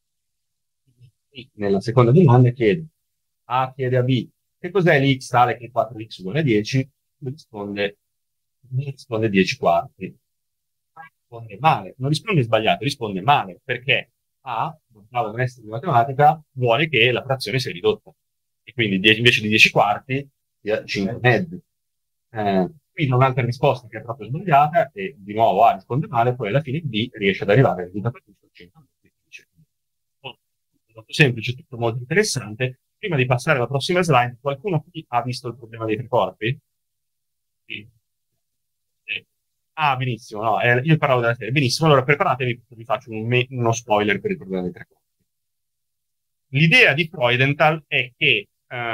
E nella seconda domanda chiede A chiede a B che cos'è l'x tale che 4x uguale a 10, B risponde 10 quarti. Risponde male, non risponde sbagliato, risponde male perché A, un bravo maestro di matematica, vuole che la frazione sia ridotta e quindi invece di 10 quarti sia 5 mezzi. Qui c'è un'altra risposta che è proprio sbagliata e di nuovo A risponde male, poi alla fine B riesce ad arrivare al risultato giusto, 5 mezzi. Molto semplice, tutto molto interessante. Prima di passare alla prossima slide, qualcuno qui ha visto il problema dei tre corpi? Sì. Ah, benissimo, no, io parlavo della serie. Benissimo, allora preparatevi perché vi faccio uno spoiler per il problema dei tre corpi. L'idea di Freudenthal è che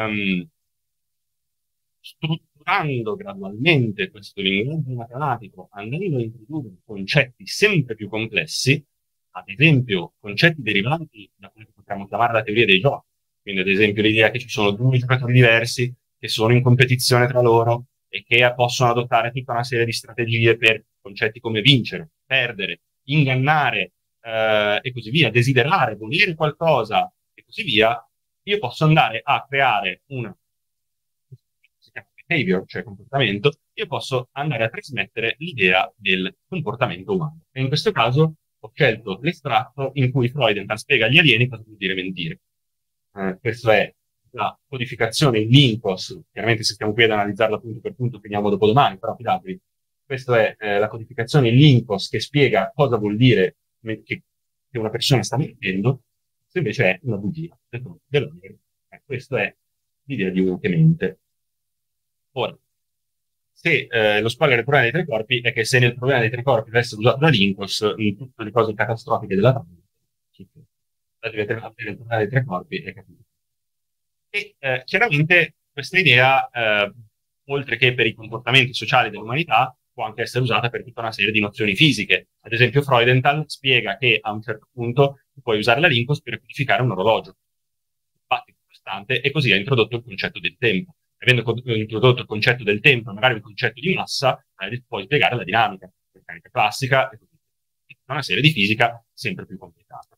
strutturando gradualmente questo linguaggio matematico, andando a introdurre concetti sempre più complessi, ad esempio concetti derivanti da quello che potremmo chiamare la teoria dei giochi. Quindi, ad esempio, l'idea che ci sono due giocatori diversi che sono in competizione tra loro e che possono adottare tutta una serie di strategie per concetti come vincere, perdere, ingannare e così via, desiderare, volere qualcosa e così via, io posso andare a creare una si chiama behavior, cioè comportamento, io posso andare a trasmettere l'idea del comportamento umano. E in questo caso ho scelto l'estratto in cui Freudenthal spiega agli alieni cosa vuol dire mentire. Questo è la codificazione in Linkos, chiaramente se stiamo qui ad analizzarla punto per punto finiamo dopodomani, però fidatevi, questa è la codificazione in Linkos che spiega cosa vuol dire che una persona sta mentendo, se invece è una bugia. Questa è l'idea di uno che mente. Ora, se lo spoiler del problema dei tre corpi è che se nel problema dei tre corpi avesse usato da Linkos, in tutte le cose catastrofiche della trama, il problema dei tre corpi è capito. E chiaramente questa idea, oltre che per i comportamenti sociali dell'umanità, può anche essere usata per tutta una serie di nozioni fisiche. Ad esempio, Freudenthal spiega che a un certo punto puoi usare la Linkos per codificare un orologio. Battito costante, e così ha introdotto il concetto del tempo. Avendo introdotto il concetto del tempo, magari un concetto di massa, puoi spiegare la dinamica, la meccanica classica, e così via. Una serie di fisica sempre più complicata.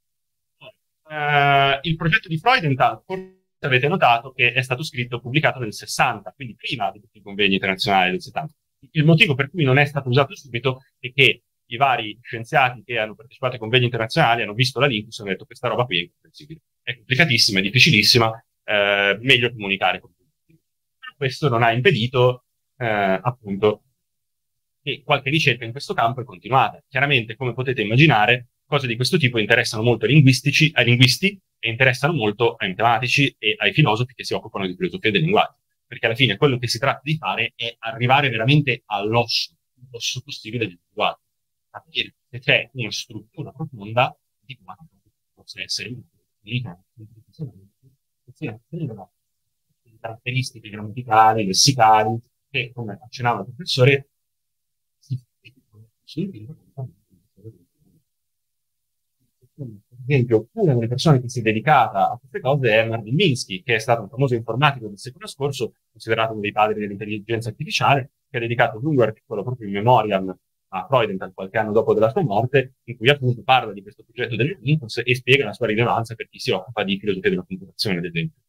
Il progetto di Freudenthal, avete notato che è stato scritto e pubblicato nel 60, quindi prima di tutti i convegni internazionali del 70. Il motivo per cui non è stato usato subito è che i vari scienziati che hanno partecipato ai convegni internazionali hanno visto la Linkos e hanno detto questa roba qui è incomprensibile, è complicatissima, è difficilissima, meglio comunicare con tutti. Questo non ha impedito appunto che qualche ricerca in questo campo è continuata. Chiaramente, come potete immaginare, cose di questo tipo interessano molto ai linguisti e interessano molto ai matematici e ai filosofi che si occupano di filosofia del linguaggio. Perché alla fine quello che si tratta di fare è arrivare veramente l'osso possibile del linguaggio, capire se c'è una struttura profonda di quanto possa essere caratteristiche grammaticali, lessicali, che, come accennava il professore, per esempio, una delle persone che si è dedicata a queste cose è Marvin Minsky, che è stato un famoso informatico del secolo scorso, considerato uno dei padri dell'intelligenza artificiale, che ha dedicato un lungo articolo proprio in memoriam a Freudenthal qualche anno dopo della sua morte, in cui appunto parla di questo progetto delle Linux e spiega la sua rilevanza per chi si occupa di filosofia della computazione, ad esempio.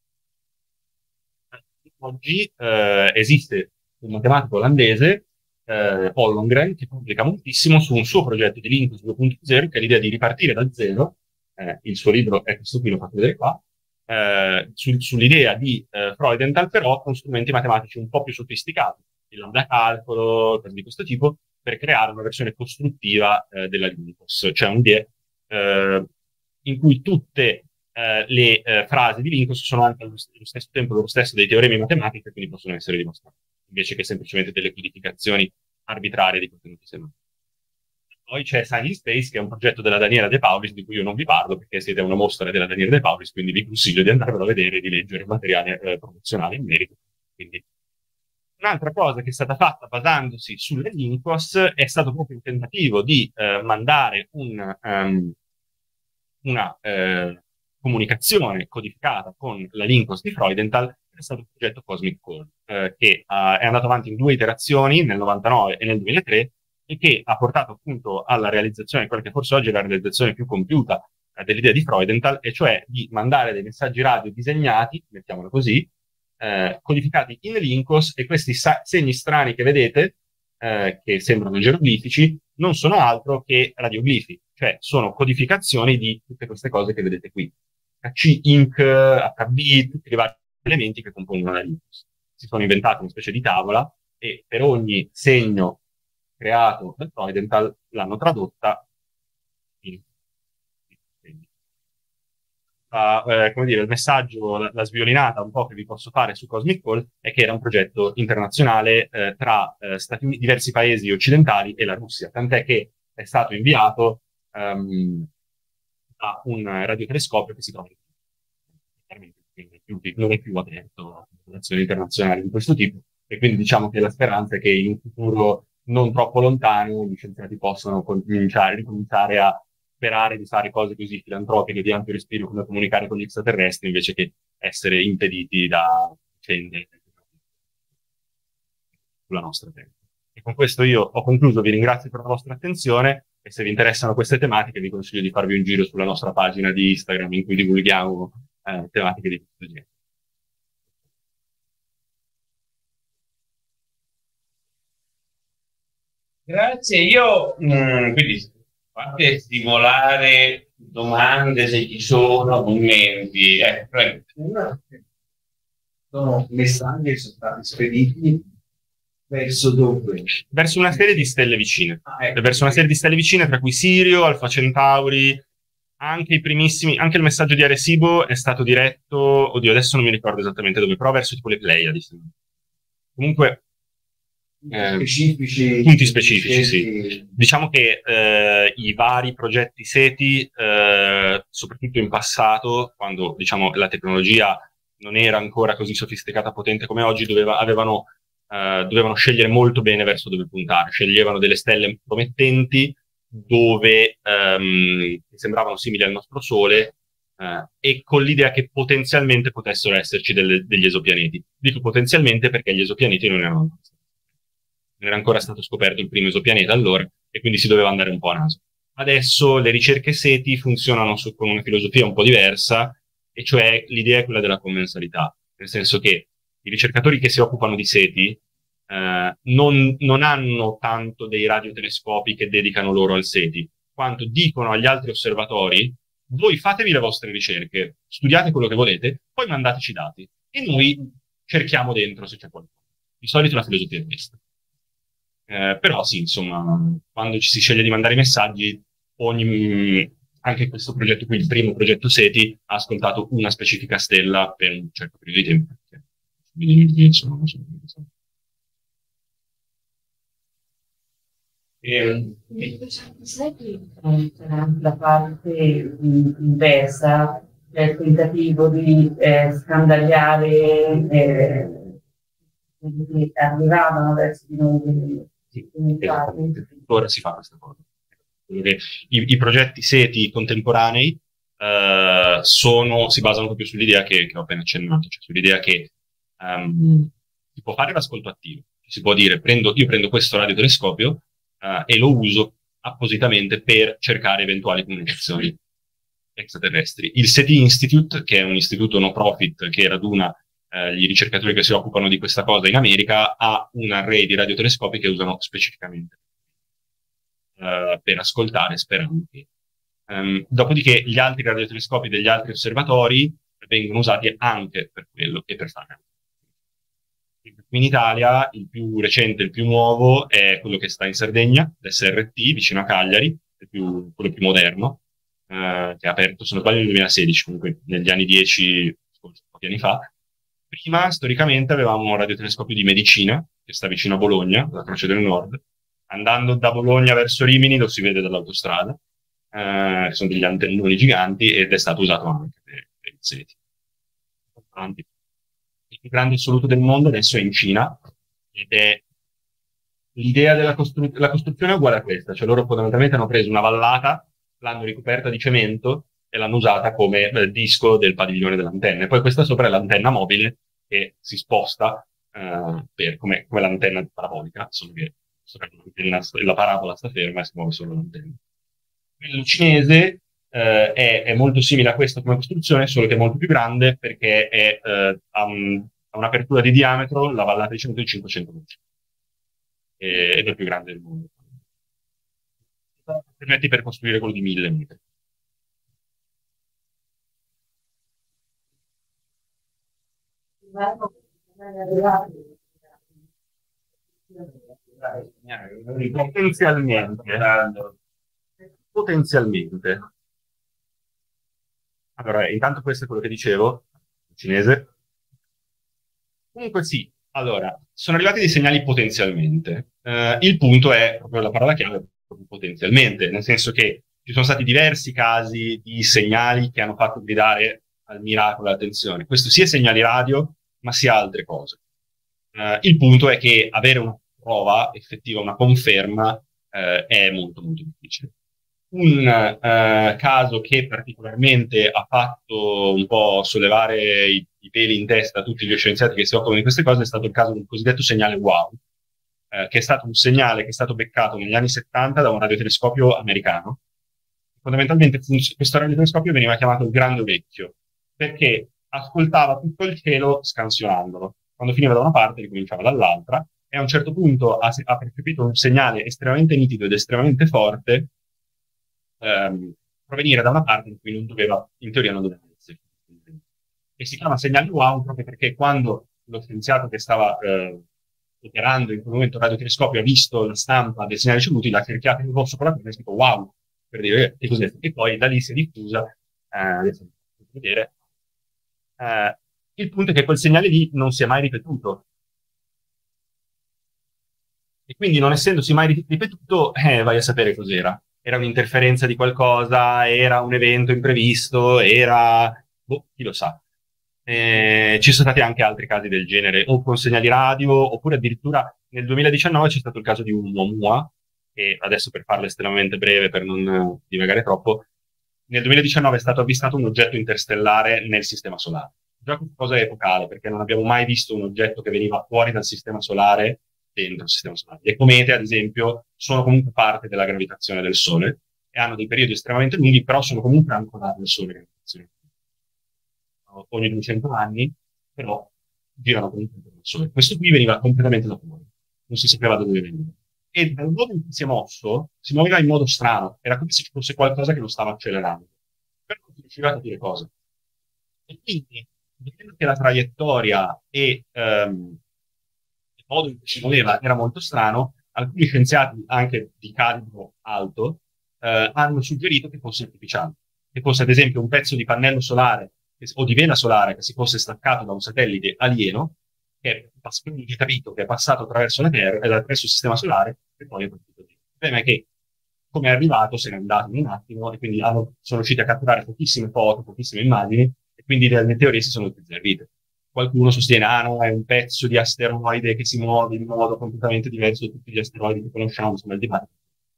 Oggi esiste un matematico olandese, Ollongren, che pubblica moltissimo su un suo progetto di Linux 2.0, che è l'idea di ripartire da zero. Il suo libro è questo qui, lo faccio vedere qua, sull'idea di Freudenthal, però con strumenti matematici un po' più sofisticati, il lambda calcolo, cose di questo tipo, per creare una versione costruttiva della Linux, cioè un'idea in cui tutte le frasi di Linux sono anche allo stesso tempo loro stesso dei teoremi matematici e quindi possono essere dimostrati, invece che semplicemente delle codificazioni arbitrarie di contenuti semantici. Poi c'è Signing Space, che è un progetto della Daniela De Paulis, di cui io non vi parlo perché siete a una mostra della Daniela De Paulis, quindi vi consiglio di andarvelo a vedere e di leggere il materiale promozionale in merito. Quindi, un'altra cosa che è stata fatta basandosi sulle Linux è stato proprio il tentativo di mandare una comunicazione codificata con la Linux di Freudenthal, è stato il progetto Cosmic Call, che è andato avanti in 2 iterazioni, nel 99 e nel 2003, e che ha portato appunto alla realizzazione, quella che forse oggi è la realizzazione più compiuta dell'idea di Freudenthal, e cioè di mandare dei messaggi radio disegnati, mettiamolo così, codificati in Linux, e questi segni strani che vedete, che sembrano geroglifici, non sono altro che radioglifi, cioè sono codificazioni di tutte queste cose che vedete qui. HC, INC, HB, tutti i vari elementi che compongono la Linux. Si sono inventati una specie di tavola e per ogni segno creato da Freudenthal l'hanno tradotta in come dire, il messaggio, la sviolinata un po' che vi posso fare su Cosmic Call è che era un progetto internazionale tra diversi paesi occidentali e la Russia, tant'è che è stato inviato a un radiotelescopio che si trova non è più aperto a popolazioni internazionali di questo tipo, e quindi diciamo che la speranza è che in un futuro non troppo lontano gli scienziati possano ricominciare a sperare di fare cose così filantropiche di ampio respiro come comunicare con gli extraterrestri, invece che essere impediti da vicende sulla nostra terra. E con questo io ho concluso, vi ringrazio per la vostra attenzione, e se vi interessano queste tematiche vi consiglio di farvi un giro sulla nostra pagina di Instagram in cui divulghiamo tematiche di questo genere. Grazie, io quindi fate stimolare domande se ci sono, commenti. Prego. Sono messaggi che sono stati spediti verso dove? Verso una serie di stelle vicine. Ecco. Verso una serie di stelle vicine, tra cui Sirio, Alfa Centauri, anche i primissimi, anche il messaggio di Arecibo è stato diretto, oddio, adesso non mi ricordo esattamente dove, però verso tipo le Pleiadi. Comunque punti specifici, sì. Diciamo che i vari progetti SETI, soprattutto in passato, quando diciamo la tecnologia non era ancora così sofisticata, potente come oggi, dovevano scegliere molto bene verso dove puntare. Sceglievano delle stelle promettenti dove sembravano simili al nostro Sole, e con l'idea che potenzialmente potessero esserci degli esopianeti. Dico potenzialmente perché gli esopianeti non era ancora stato scoperto il primo esopianeta allora, e quindi si doveva andare un po' a naso. Adesso le ricerche SETI funzionano con una filosofia un po' diversa, e cioè l'idea è quella della commensalità, nel senso che i ricercatori che si occupano di SETI non hanno tanto dei radiotelescopi che dedicano loro al SETI, quanto dicono agli altri osservatori: voi fatevi le vostre ricerche, studiate quello che volete, poi mandateci i dati, e noi cerchiamo dentro se c'è qualcosa. Di solito la filosofia è questa. Però sì, insomma, quando ci si sceglie di mandare i messaggi, anche questo progetto qui, il primo progetto SETI, ha ascoltato una specifica stella per un certo periodo di tempo. Nel 207 c'era anche la parte inversa, cioè il tentativo di scandagliare che arrivavano verso di noi. Ora si fa questa cosa. I progetti SETI contemporanei si basano proprio sull'idea che ho appena accennato, cioè sull'idea che si può fare l'ascolto attivo, si può dire io prendo questo radiotelescopio e lo uso appositamente per cercare eventuali comunicazioni extraterrestri. Il SETI Institute, che è un istituto no profit che raduna gli ricercatori che si occupano di questa cosa in America, ha un array di radiotelescopi che usano specificamente per ascoltare, sperando che. Dopodiché gli altri radiotelescopi degli altri osservatori vengono usati anche per quello e per fare. Qui in Italia il più recente, il più nuovo è quello che sta in Sardegna, l'SRT, vicino a Cagliari, quello più moderno, che è aperto, se non sbaglio, nel 2016, comunque negli anni 10, pochi anni fa. Prima, storicamente, avevamo un radiotelescopio di Medicina, che sta vicino a Bologna, la Croce del Nord. Andando da Bologna verso Rimini lo si vede dall'autostrada, sono degli antennoni giganti ed è stato usato anche per il SETI. Il più grande assoluto del mondo adesso è in Cina ed è l'idea della la costruzione è uguale a questa, cioè loro fondamentalmente hanno preso una vallata, l'hanno ricoperta di cemento e l'hanno usata come disco del padiglione dell'antenna. E poi questa sopra è l'antenna mobile che si sposta come l'antenna parabolica, solo che la parabola sta ferma e si muove solo l'antenna. Quello cinese è molto simile a questo come costruzione, solo che è molto più grande perché ha un'apertura di diametro, la vallata di cemento di 500 metri. Ed è il più grande del mondo. Permetti per costruire quello di 1000 metri. Potenzialmente. Allora, intanto questo è quello che dicevo, in cinese. Comunque sì, allora, sono arrivati dei segnali potenzialmente. Il punto è, proprio la parola chiave, proprio potenzialmente, nel senso che ci sono stati diversi casi di segnali che hanno fatto gridare al miracolo l'attenzione. Questo sia segnali radio, ma sia altre cose. Il punto è che avere una prova effettiva, una conferma, è molto molto difficile. Un caso che particolarmente ha fatto un po' sollevare i peli in testa a tutti gli scienziati che si occupano di queste cose è stato il caso del cosiddetto segnale WOW, che è stato un segnale che è stato beccato negli anni 70 da un radiotelescopio americano. Fondamentalmente questo radiotelescopio veniva chiamato il Grande Orecchio, perché ascoltava tutto il cielo scansionandolo. Quando finiva da una parte ricominciava dall'altra, e a un certo punto ha percepito un segnale estremamente nitido ed estremamente forte provenire da una parte in cui non doveva, in teoria non doveva essere. E si chiama segnale wow proprio perché quando lo scienziato che stava operando in quel momento il radiotelescopio ha visto la stampa del segnale ricevuto, l'ha cerchiato in rosso con la penna e ha scritto wow, per dire che cos'è. E poi da lì si è diffusa, adesso vedere. Il punto è che quel segnale lì non si è mai ripetuto. E quindi non essendosi mai ripetuto, vai a sapere cos'era. Era un'interferenza di qualcosa, era un evento imprevisto, era... chi lo sa. Ci sono stati anche altri casi del genere, o con segnali radio, oppure addirittura nel 2019 c'è stato il caso di un Oumuamua, che adesso per farlo estremamente breve, per non divagare troppo, nel 2019 è stato avvistato un oggetto interstellare nel Sistema Solare. Già questa cosa è epocale, perché non abbiamo mai visto un oggetto che veniva fuori dal Sistema Solare dentro il Sistema Solare. Le comete, ad esempio, sono comunque parte della gravitazione del Sole e hanno dei periodi estremamente lunghi, però sono comunque ancorate al Sole. Ogni 200 anni, però girano comunque intorno al Sole. Questo qui veniva completamente da fuori, non si sapeva da dove veniva. E dal modo in cui si è mosso, si muoveva in modo strano, era come se ci fosse qualcosa che lo stava accelerando, però non si riusciva a capire cosa. E quindi, vedendo che la traiettoria e il modo in cui si muoveva era molto strano, alcuni scienziati, anche di calibro alto, hanno suggerito che fosse artificiale, che fosse ad esempio un pezzo di pannello solare o di vela solare che si fosse staccato da un satellite alieno, che è capito che è passato attraverso la Terra, attraverso il sistema solare, e poi è partito lì. Il problema è che, come è arrivato, se n'è andato in un attimo, e quindi sono riusciti a catturare pochissime foto, pochissime immagini, e quindi le teorie si sono sbizzarrite. Qualcuno sostiene, no, è un pezzo di asteroide che si muove in modo completamente diverso da tutti gli asteroidi che conosciamo, insomma, il dibattito.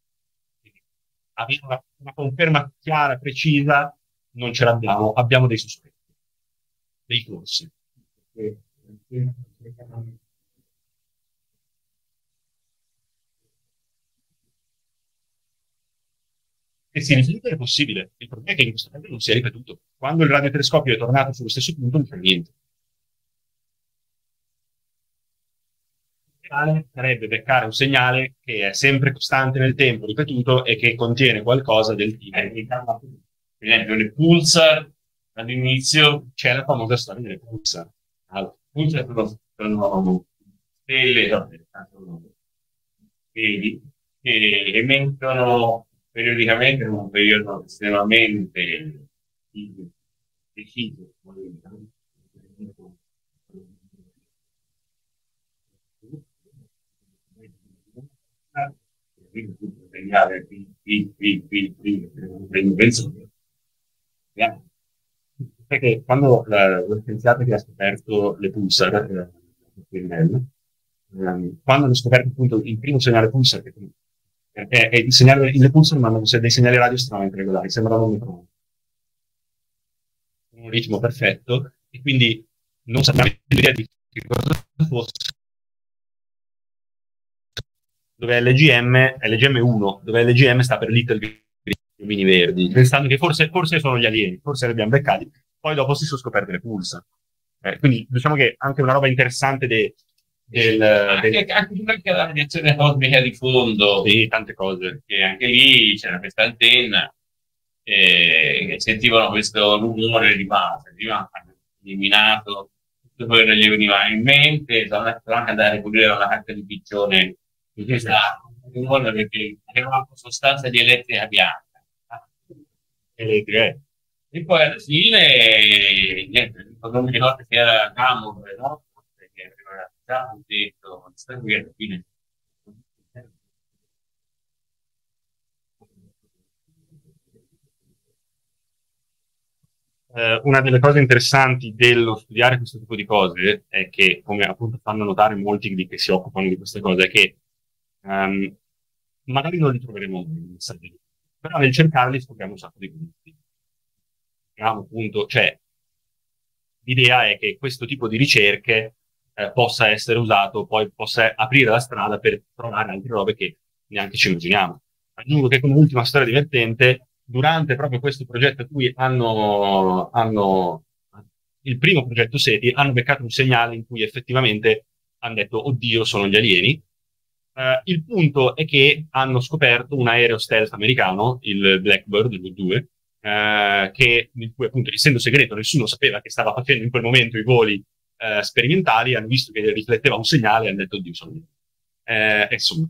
Avere una conferma chiara, precisa, non ce l'abbiamo, abbiamo dei sospetti, dei corsi. E si riflette è possibile. Il problema è che in questo caso non si è ripetuto. Quando il radiotelescopio è tornato sullo stesso punto, non fa niente. Sarebbe beccare un segnale che è sempre costante nel tempo, ripetuto, e che contiene qualcosa del tipo. Per esempio, le pulsar, all'inizio c'è la famosa storia delle pulsar. Allora, pulsar sono stelle, vedi, che emettono periodicamente in un periodo estremamente deciso. Perché quando lo scienziato che ha scoperto le pulsar, quando hanno scoperto appunto il primo segnale pulsar, che è il segnale, le pulsar mandano dei segnali radio estremamente regolari, sembrano un ritmo perfetto, e quindi non sappiamo l'idea di che cosa fosse. Dove LGM1, dove LGM sta per Little Green, mini verdi, pensando che forse sono gli alieni, forse li abbiamo beccati, poi dopo si sono scoperte le pulsar. Quindi diciamo che anche una roba interessante anche la radiazione cosmica di fondo, sì, tante cose, che anche lì c'era questa antenna che sentivano questo rumore di base, hanno eliminato tutto quello che gli veniva in mente, sono anche andare a ripulire una carta di piccione perché era una sostanza di elettrica bianca, e poi alla fine niente, non mi ricordo che era Gamma, no? Perché aveva già detto sta qui alla fine. Una delle cose interessanti dello studiare questo tipo di cose è che, come appunto fanno notare molti che si occupano di queste cose, è che magari non li troveremo in Sardegna, però nel cercarli scopriamo un sacco di punti. Appunto, cioè, l'idea è che questo tipo di ricerche possa essere usato, poi possa aprire la strada per trovare altre robe che neanche ci immaginiamo. Aggiungo che come ultima storia divertente, durante proprio questo progetto a cui hanno il primo progetto SETI, hanno beccato un segnale in cui effettivamente hanno detto oddio, sono gli alieni. Il punto è che hanno scoperto un aereo stealth americano, il Blackbird, il 2, in cui appunto, essendo segreto, nessuno sapeva che stava facendo in quel momento i voli sperimentali, hanno visto che rifletteva un segnale e hanno detto oddio, sono gli insomma.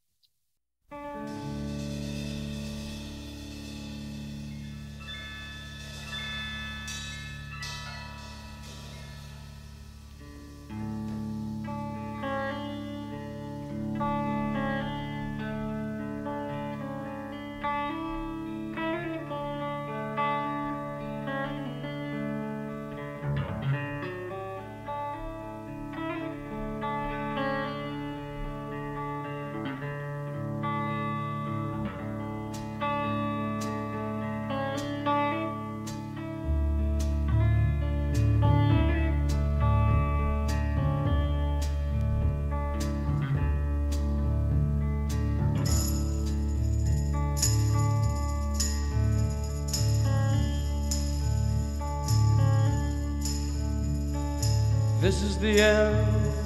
This is the end,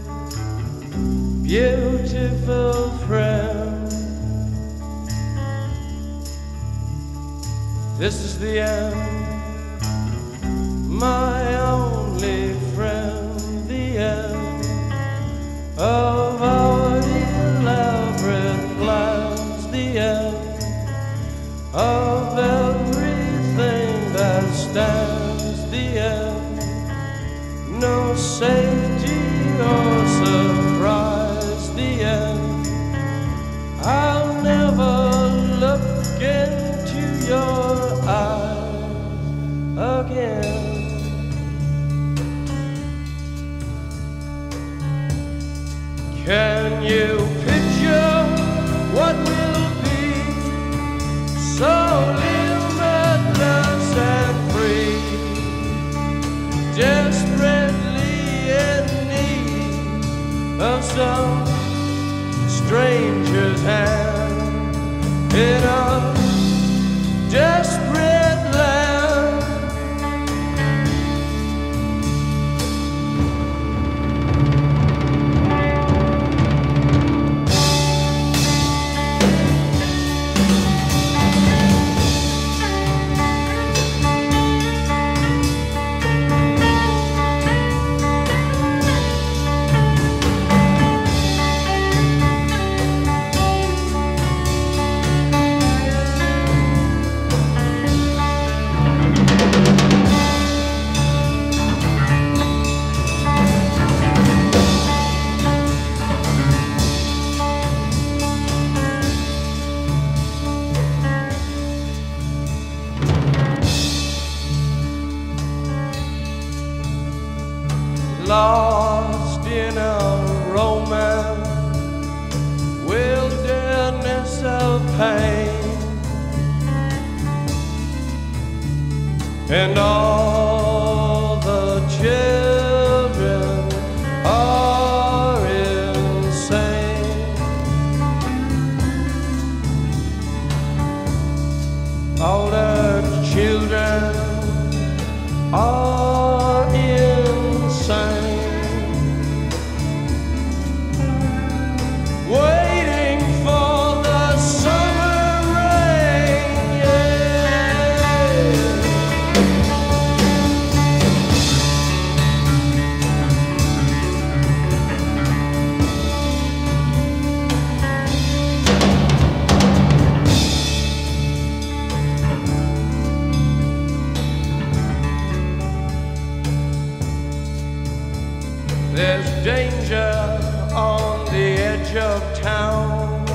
beautiful friend. This is the end, my only friend. The end of our elaborate plans. The end the end. No safety or surprise, the end. I'll never look into your eyes again. Can you picture what will be so limitless and free, desperately in need of some stranger's hand in a desperate land? Lost in a romance, wilderness of pain, and all the children are insane. All the children are insane. Waiting for the summer rain, yeah. There's danger on the edge of town.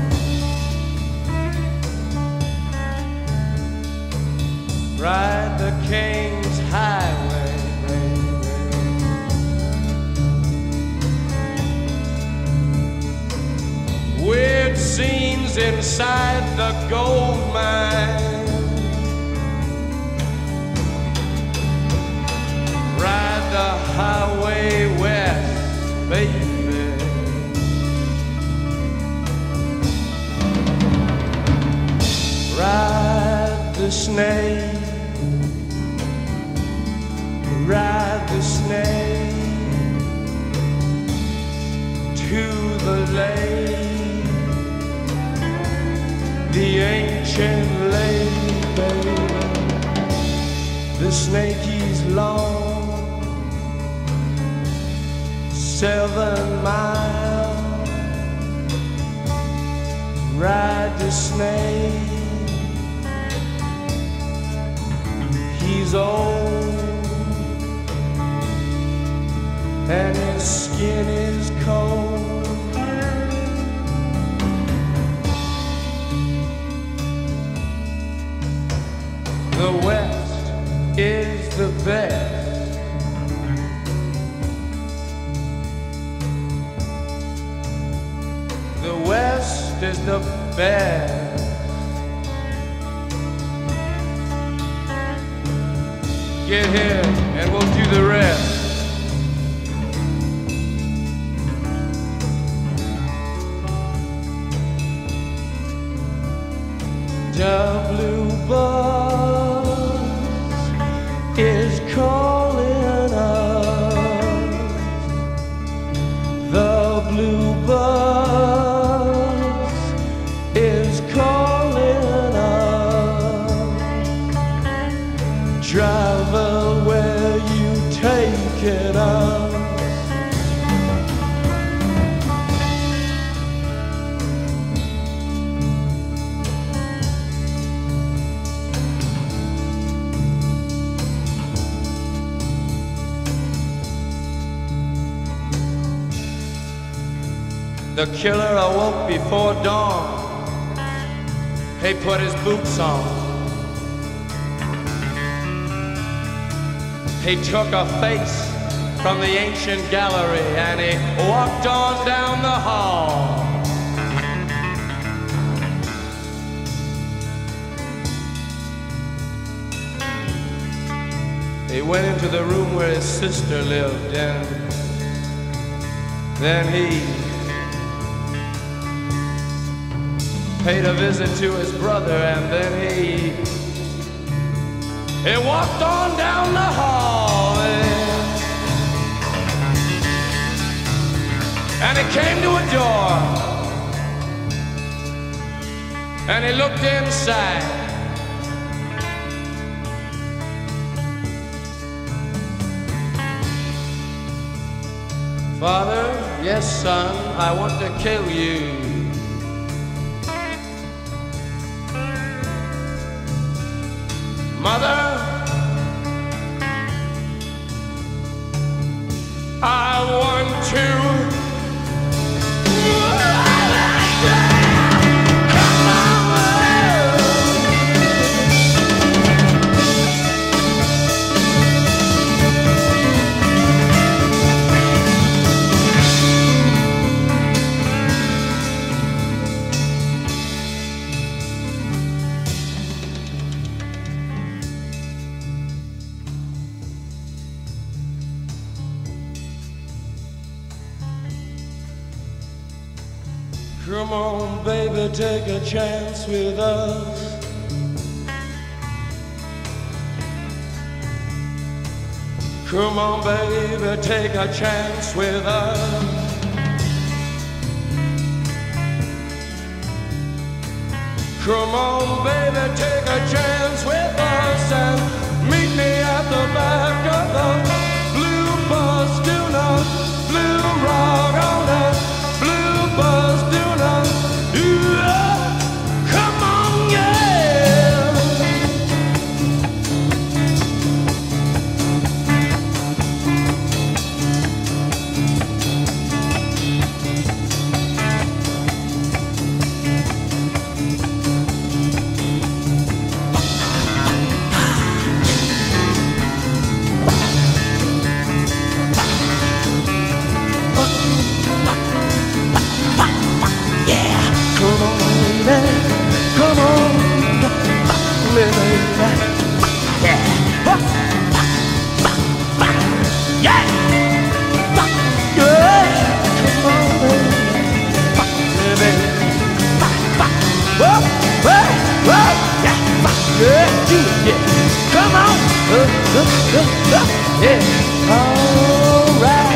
Ride the King's Highway, baby. Weird scenes inside the gold mine. Ride the highway west, baby. Ride the snake, ride the snake to the lake, the ancient lake, baby. The snake is long, 7 miles. Ride the snake. He's old and his skin is cold. The West is the best. The West is the best. Get here and we'll do the rest. The blue bus is calling us. The blue bus is calling us. Driver, where you taking us? The killer awoke before dawn. He put his boots on. He took a face from the ancient gallery and he walked on down the hall. He went into the room where his sister lived, and then he paid a visit to his brother, and then he walked on down the hall, and he came to a door, and he looked inside. Father, yes son, I want to kill you. Mother, I want to. Come on, baby, take a chance with us. Come on, baby, take a chance with us. Come on, baby, take a chance with us and meet me at the back of the blue bus. Do not blue rock on that blue bus. Do not, come on, yeah. Come on, baby. Yeah. Yeah. Come on, baby. Yeah. Come on. Yeah. All right.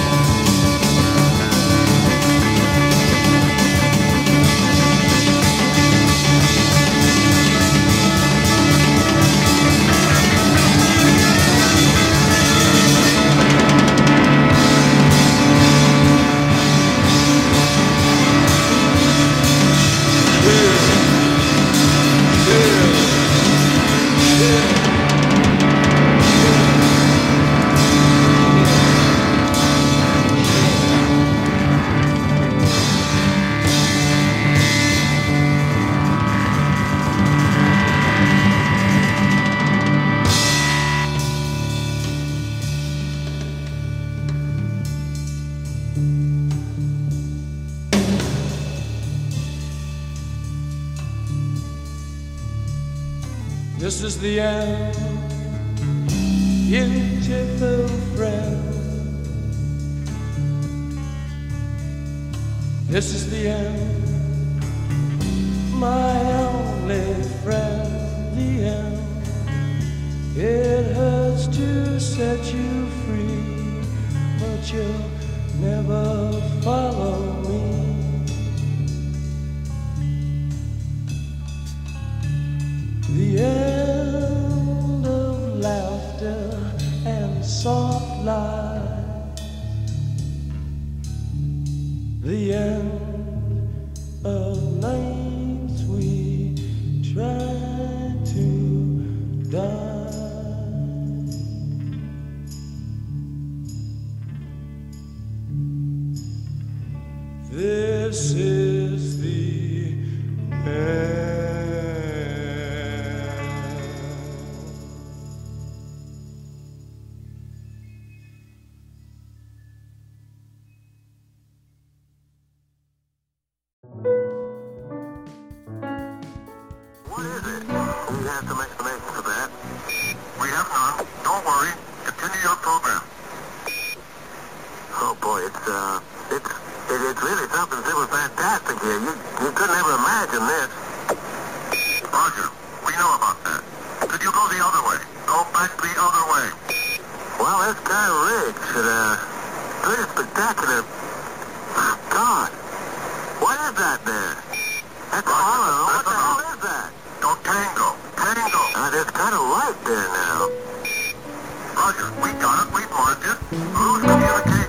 This is the end, beautiful friend. This is the end, my only friend. The end. It hurts to set you free, but you'll never follow me. The end of laughter and soft light. The end of nights we try to die. This this is the end. What is it? We have some explanation for that. We have none. Don't worry. Continue your program. Oh boy, it's really something super fantastic here. You couldn't ever imagine this. Roger, we know about that. Could you go the other way? Go back the other way. Well, that's kind of rich and pretty spectacular. God, what is that there? That's Roger, what the hell is that? Oh, Tango. There's kind of light there now. Roger, we got it. We've marked it. Lose communication.